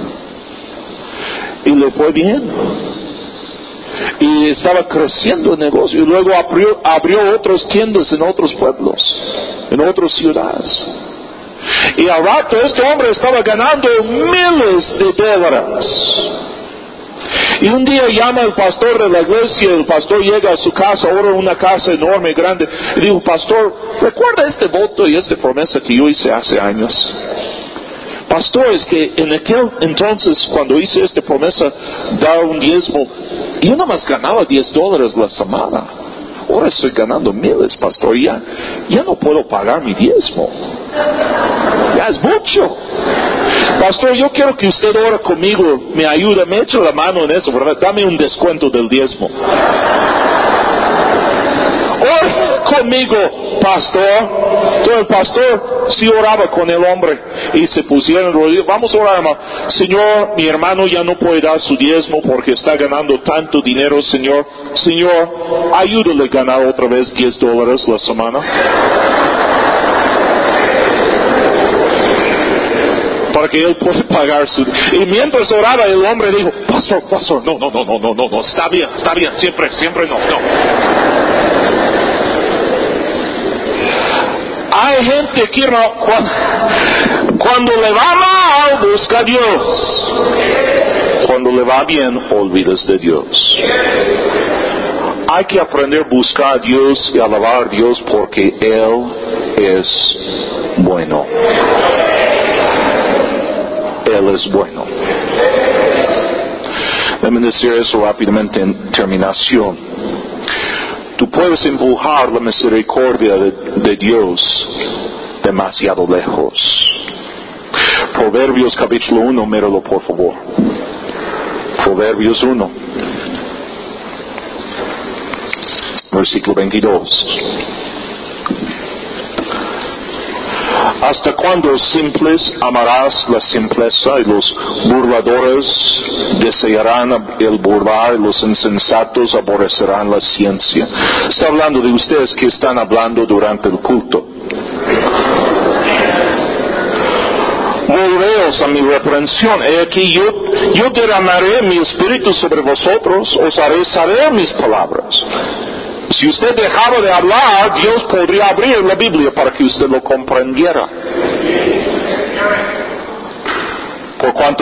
Y le fue bien. Y estaba creciendo el negocio, y luego abrió otras tiendas en otros pueblos, en otras ciudades, y al rato este hombre estaba ganando miles de dólares. Y un día llama el pastor de la iglesia, el pastor llega a su casa, ahora una casa enorme, grande, y dijo, pastor, ¿recuerda este voto y esta promesa que yo hice hace años? Pastor, es que en aquel entonces, cuando hice esta promesa, dar un diezmo, yo nada más ganaba $10 la semana. Ahora estoy ganando miles, pastor, ya no puedo pagar mi diezmo. Ya es mucho. Pastor, yo quiero que usted ore conmigo, me ayude, me eche la mano en eso, ¿verdad? Dame un descuento del diezmo. Ore conmigo, pastor. Entonces el pastor sí oraba con el hombre y se pusieron rodillas. Vamos a orar, hermano. Señor, mi hermano ya no puede dar su diezmo porque está ganando tanto dinero, Señor. Señor, ayúdale a ganar otra vez $10 la semana. Para que él pueda pagar su... Y mientras oraba el hombre dijo, pastor, no, está bien, siempre no. Hay gente que cuando le va mal busca a Dios, cuando le va bien olvidas de Dios. Hay que aprender a buscar a Dios y alabar a Dios porque Él es bueno. Él es bueno. Déjame decir eso rápidamente en terminación. Tú puedes empujar la misericordia de Dios demasiado lejos. Proverbios capítulo 1, míralo por favor. Proverbios 1, versículo 22. ¿Hasta cuándo, simples, amarás la simpleza y los burladores desearán el burlar y los insensatos aborrecerán la ciencia? Está hablando de ustedes que están hablando durante el culto. Volveos a mi reprensión. He aquí yo derramaré mi espíritu sobre vosotros, os haré saber mis palabras. Si usted dejara de hablar, Dios podría abrir la Biblia para que usted lo comprendiera. Por cuanto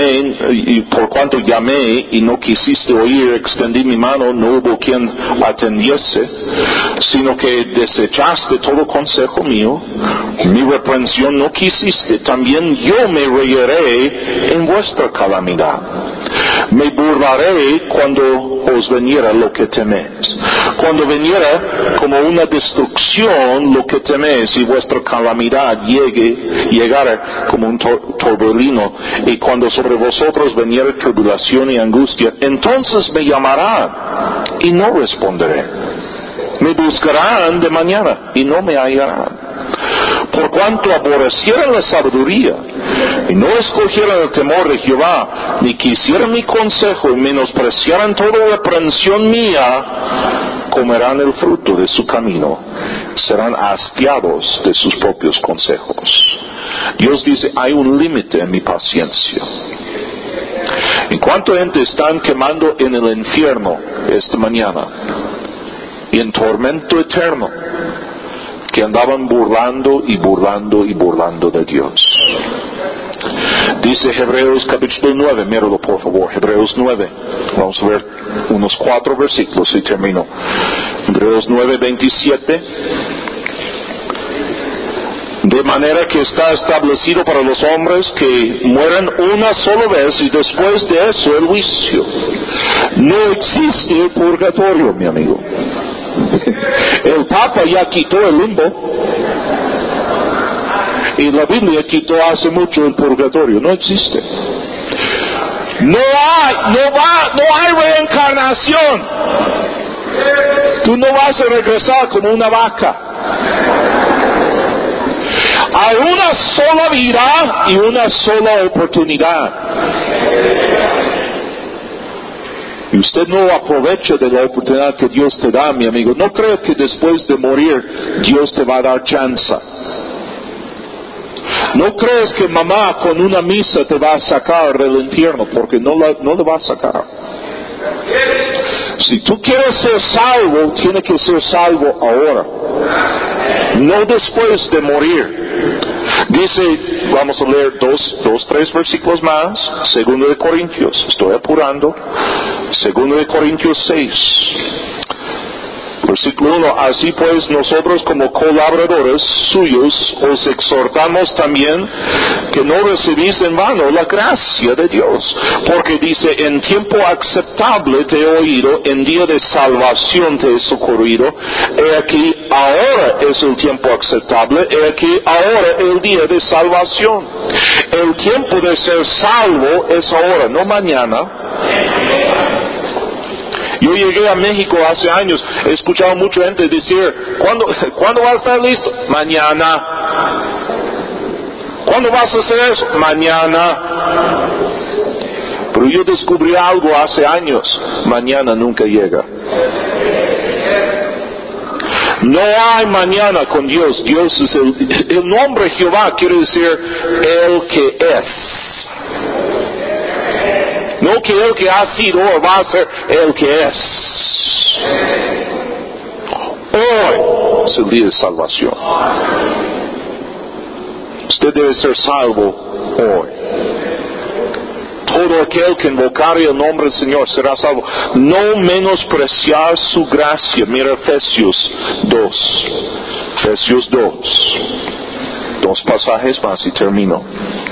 llamé y no quisiste oír, extendí mi mano, no hubo quien atendiese, sino que desechaste todo consejo mío, mi reprensión no quisiste, también yo me reiré en vuestra calamidad. Me burlaré cuando os veniera lo que teméis. Cuando veniera como una destrucción lo que teméis y vuestra calamidad llegara como un torbellino, y cuando sobre vosotros veniera tribulación y angustia, entonces me llamarán y no responderé. Me buscarán de mañana y no me hallarán. Por cuanto aborrecieran la sabiduría y no escogieran el temor de Jehová, ni quisieran mi consejo y menospreciaran toda reprensión mía, comerán el fruto de su camino, serán hastiados de sus propios consejos. Dios dice, hay un límite en mi paciencia. ¿En cuánta gente están quemando en el infierno esta mañana? Y en tormento eterno, que andaban burlando de Dios. Dice Hebreos capítulo 9, míralo por favor, Hebreos 9, vamos a ver unos 4 versículos y termino. Hebreos 9, 27. De manera que está establecido para los hombres que mueran una sola vez y después de eso el juicio. No existe el purgatorio, mi amigo. El Papa ya quitó el limbo y la Biblia quitó hace mucho el purgatorio. No existe. No hay reencarnación. Tú no vas a regresar como una vaca. Hay una sola vida y una sola oportunidad. Y usted no aprovecha de la oportunidad que Dios te da, mi amigo. No creo que después de morir Dios te va a dar chance. No crees que mamá con una misa te va a sacar del infierno, porque no le va a sacar. Si tú quieres ser salvo, tienes que ser salvo ahora, no después de morir. Dice, vamos a leer tres versículos más, 2 de Corintios, estoy apurando, 2 de Corintios 6. Versículo 1, así pues nosotros como colaboradores suyos os exhortamos también que no recibís en vano la gracia de Dios, porque dice, en tiempo aceptable te he oído, en día de salvación te he socorrido, he aquí ahora es el tiempo aceptable, he aquí ahora el día de salvación. El tiempo de ser salvo es ahora, no mañana. Yo llegué a México hace años, he escuchado mucha gente decir, ¿cuándo vas a estar listo? Mañana. ¿Cuándo vas a hacer eso? Mañana. Pero yo descubrí algo hace años, mañana nunca llega. No hay mañana con Dios. Dios es el nombre Jehová quiere decir el que es. No que el que ha sido o va a ser el que es. Hoy es el día de salvación. Usted debe ser salvo hoy. Todo aquel que invocare el nombre del Señor será salvo. No menospreciar su gracia. Mira Efesios 2. Efesios 2. 2 pasajes más y termino.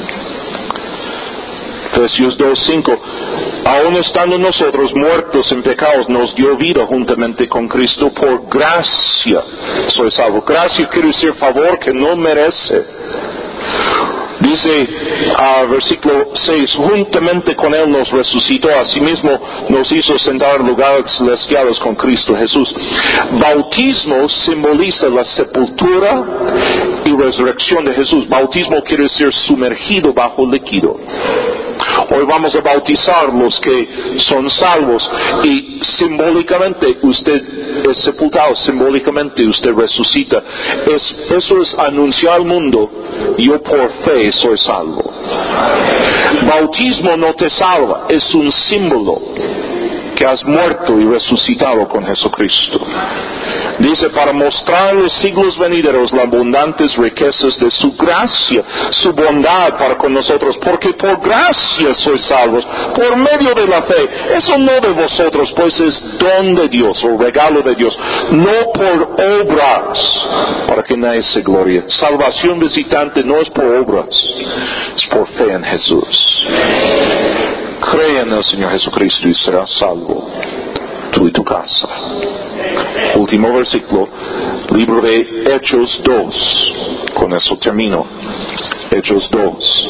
Efesios 2:5, aun estando nosotros muertos en pecados, nos dio vida juntamente con Cristo, por gracia soy salvo. Gracia quiere decir favor que no merece. Dice, versículo 6, juntamente con Él nos resucitó, asimismo nos hizo sentar en lugares celestiales con Cristo Jesús. Bautismo simboliza la sepultura y resurrección de Jesús. Bautismo quiere decir sumergido bajo líquido. Hoy vamos a bautizar los que son salvos y simbólicamente usted es sepultado, simbólicamente usted resucita. Eso es anunciar al mundo, yo por fe soy salvo. Bautismo no te salva, es un símbolo que has muerto y resucitado con Jesucristo. Dice, para mostrar en los siglos venideros las abundantes riquezas de su gracia, su bondad para con nosotros, porque por gracia sois salvos, por medio de la fe. Eso no de vosotros, pues es don de Dios, o regalo de Dios, no por obras, para que nadie se glorie. Salvación visitante no es por obras, es por fe en Jesús. Cree en el Señor Jesucristo y serás salvo, tú y tu casa. Último versículo, libro de Hechos 2, con eso termino. Hechos 2,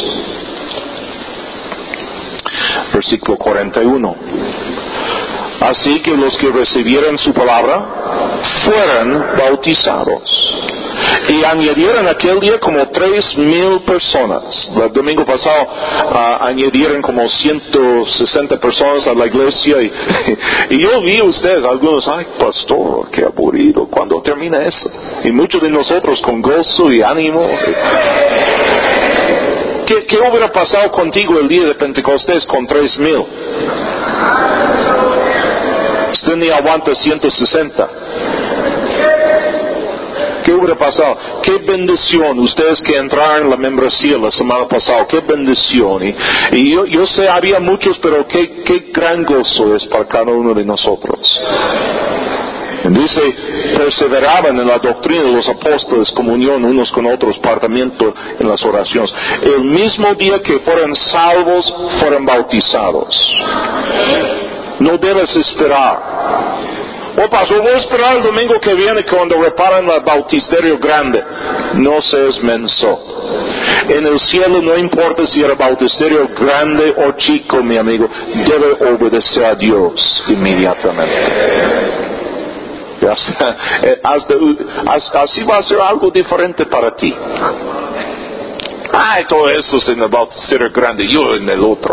versículo 41. Así que los que recibieron su palabra fueron bautizados. Y añadieron aquel día como 3,000 personas. El domingo pasado añadieron como 160 personas a la iglesia. Y yo vi a ustedes, algunos, ay pastor, qué aburrido, ¿cuándo termina eso? Y muchos de nosotros con gozo y ánimo. ¿Qué hubiera pasado contigo el día de Pentecostés con 3,000? Usted ni aguanta 160. ¿Qué hubiera pasado? ¡Qué bendición! Ustedes que entraron en la membresía la semana pasada, ¡qué bendición! Y yo sé, había muchos, pero qué gran gozo es para cada uno de nosotros. Dice, perseveraban en la doctrina de los apóstoles, comunión unos con otros, partimiento en las oraciones. El mismo día que fueron salvos, fueron bautizados. No debes esperar. Pastor, voy a esperar el domingo que viene cuando reparan el bautisterio grande. No seas menso. En el cielo no importa si era bautisterio grande o chico, mi amigo. Debe obedecer a Dios inmediatamente. Así va a ser algo diferente para ti. Todo eso es en el bautisterio grande, yo en el otro.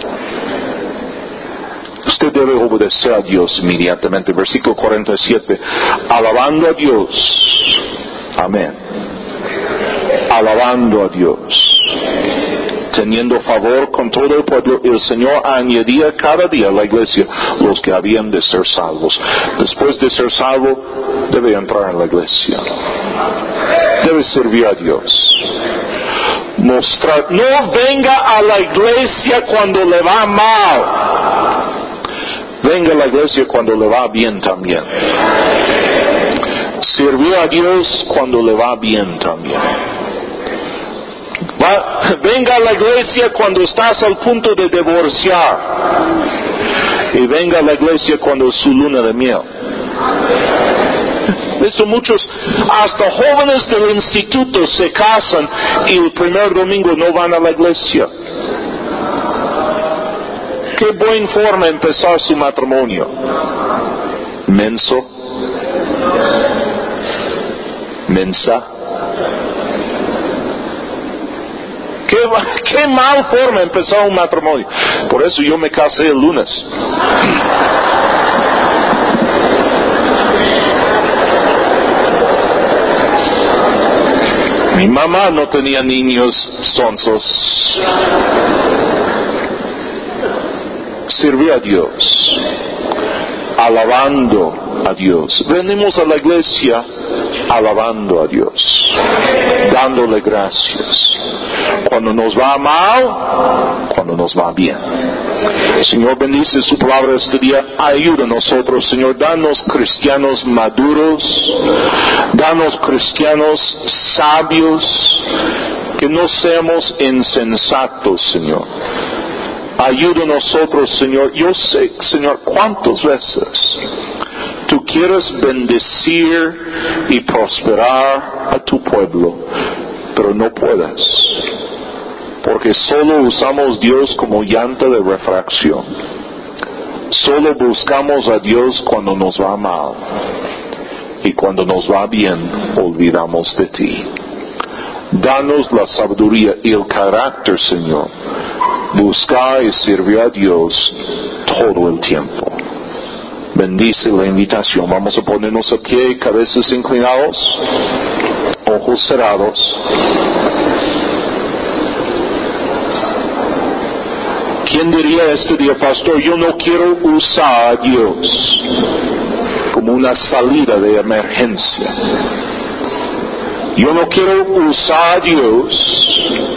Usted debe obedecer a Dios inmediatamente. Versículo 47. Alabando a Dios. Amén. Alabando a Dios. Teniendo favor con todo el pueblo, el Señor añadía cada día a la iglesia los que habían de ser salvos. Después de ser salvo, debe entrar en la iglesia. Debe servir a Dios. mostrar. No venga a la iglesia cuando le va mal. Venga a la iglesia cuando le va bien también. Servir a Dios cuando le va bien también. Venga a la iglesia cuando estás al punto de divorciar. Y venga a la iglesia cuando es su luna de miel. Esto muchos, hasta jóvenes del instituto se casan y el primer domingo no van a la iglesia. Qué buena forma de empezar su matrimonio. Mensa. Qué mal forma de empezar un matrimonio. Por eso yo me casé el lunes. Mi mamá no tenía niños sonsos. Sirve a Dios, alabando a Dios. Venimos a la iglesia alabando a Dios, dándole gracias. Cuando nos va mal, cuando nos va bien. Señor, bendice su palabra este día. Ayuda a nosotros, Señor. Danos cristianos maduros. Danos cristianos sabios. Que no seamos insensatos, Señor. Ayuda a nosotros, Señor. Yo sé, Señor, cuántas veces tú quieres bendecir y prosperar a tu pueblo, pero no puedes. Porque solo usamos Dios como llanta de refracción. Solo buscamos a Dios cuando nos va mal. Y cuando nos va bien, olvidamos de ti. Danos la sabiduría y el carácter, Señor. Buscar y servir a Dios todo el tiempo. Bendice la invitación. Vamos a ponernos a pie, cabezas inclinados, ojos cerrados. ¿Quién diría este día, pastor, yo no quiero usar a Dios como una salida de emergencia? Yo no quiero usar a Dios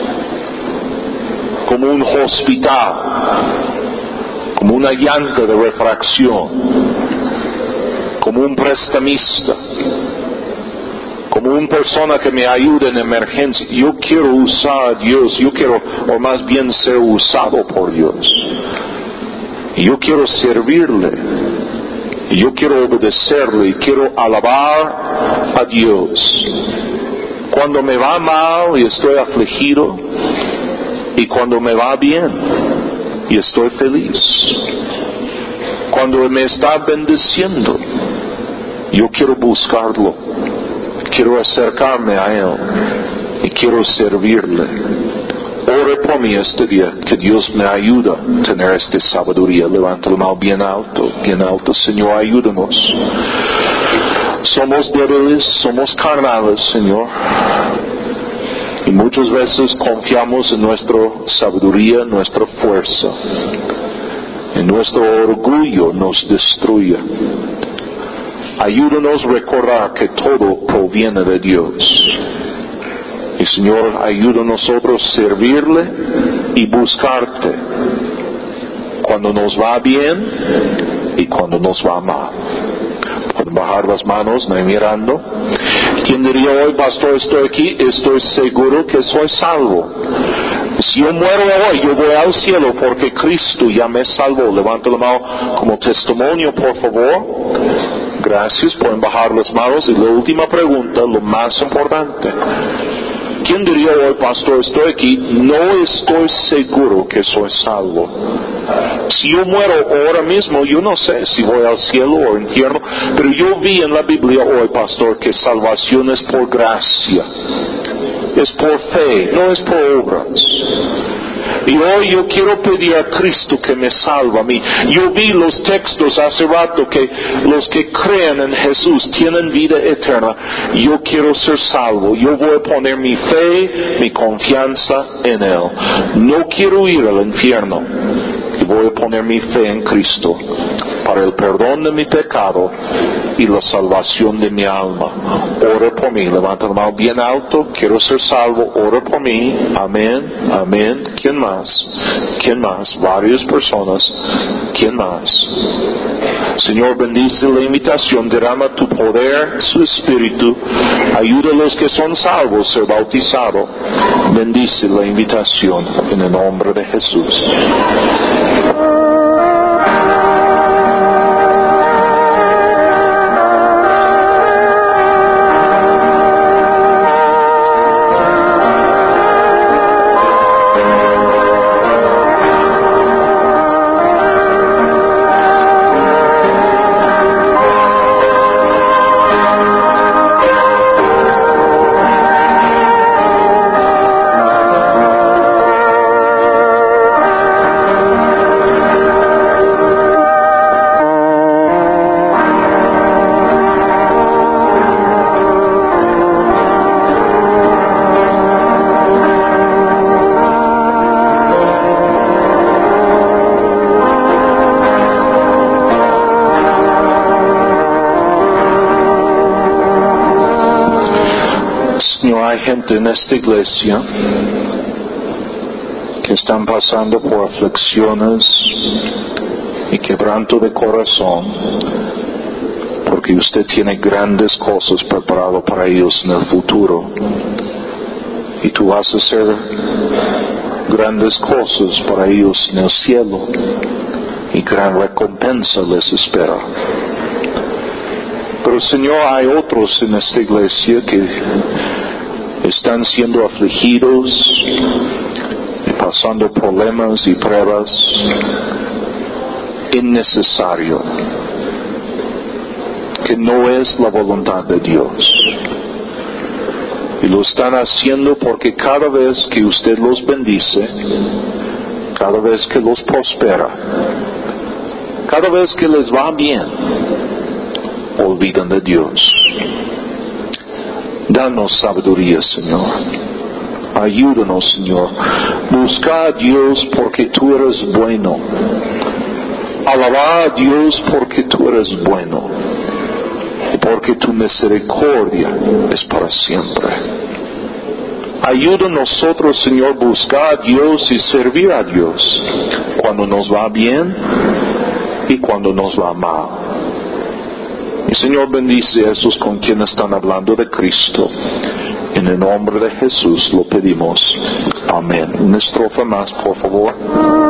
como un hospital, como una llanta de refracción, como un prestamista, como una persona que me ayude en emergencia. Yo quiero usar a Dios, yo quiero, o más bien ser usado por Dios. Y yo quiero servirle, y yo quiero obedecerle, y quiero alabar a Dios. Cuando me va mal y estoy afligido, y cuando me va bien y estoy feliz. Cuando me está bendiciendo, yo quiero buscarlo. Quiero acercarme a Él y quiero servirle. Ore por mí este día, que Dios me ayude a tener esta sabiduría. Levanta la mano bien alto, Señor, ayúdanos. Somos débiles, somos carnales, Señor. Y muchas veces confiamos en nuestra sabiduría, nuestra fuerza. Y nuestro orgullo nos destruye. Ayúdanos a recordar que todo proviene de Dios. Y Señor, ayuda a nosotros a servirle y buscarte cuando nos va bien y cuando nos va mal. Pueden bajar las manos, no mirando. ¿Quién diría hoy, pastor, estoy aquí, estoy seguro que soy salvo? Si yo muero hoy, yo voy al cielo porque Cristo ya me salvó. Levanta la mano como testimonio, por favor. Gracias, pueden bajar las manos. Y la última pregunta, lo más importante. ¿Quién diría hoy, pastor, estoy aquí, no estoy seguro que soy salvo? Si yo muero ahora mismo, yo no sé si voy al cielo o al infierno, pero yo vi en la Biblia hoy, pastor, que salvación es por gracia, es por fe, no es por obras. Y hoy yo quiero pedir a Cristo que me salve a mí. Yo vi los textos hace rato que los que creen en Jesús tienen vida eterna. Yo quiero ser salvo. Yo voy a poner mi fe, mi confianza en Él. No quiero ir al infierno. Y voy a poner mi fe en Cristo para el perdón de mi pecado y la salvación de mi alma. Ora por mí. Levanta la mano bien alto. Quiero ser salvo. Ora por mí. Amén. Amén. ¿Quién más? ¿Quién más? Varias personas. ¿Quién más? Señor, bendice la invitación. Derrama tu poder, su espíritu. Ayuda a los que son salvos a ser bautizados. Bendice la invitación en el nombre de Jesús. Hay gente en esta iglesia que están pasando por aflicciones y quebranto de corazón, porque usted tiene grandes cosas preparadas para ellos en el futuro, y tú vas a hacer grandes cosas para ellos en el cielo, y gran recompensa les espera. Pero Señor, hay otros en esta iglesia que están siendo afligidos y pasando problemas y pruebas innecesarios, que no es la voluntad de Dios, y lo están haciendo porque cada vez que usted los bendice, cada vez que los prospera, cada vez que les va bien, olvidan de Dios. Danos sabiduría, Señor. Ayúdanos, Señor. Busca a Dios porque tú eres bueno. Alaba a Dios porque tú eres bueno. Y porque tu misericordia es para siempre. Ayuda a nosotros, Señor, buscar a Dios y servir a Dios cuando nos va bien y cuando nos va mal. Y Señor, bendice a esos con quienes están hablando de Cristo. En el nombre de Jesús lo pedimos. Amén. Una estrofa más, por favor.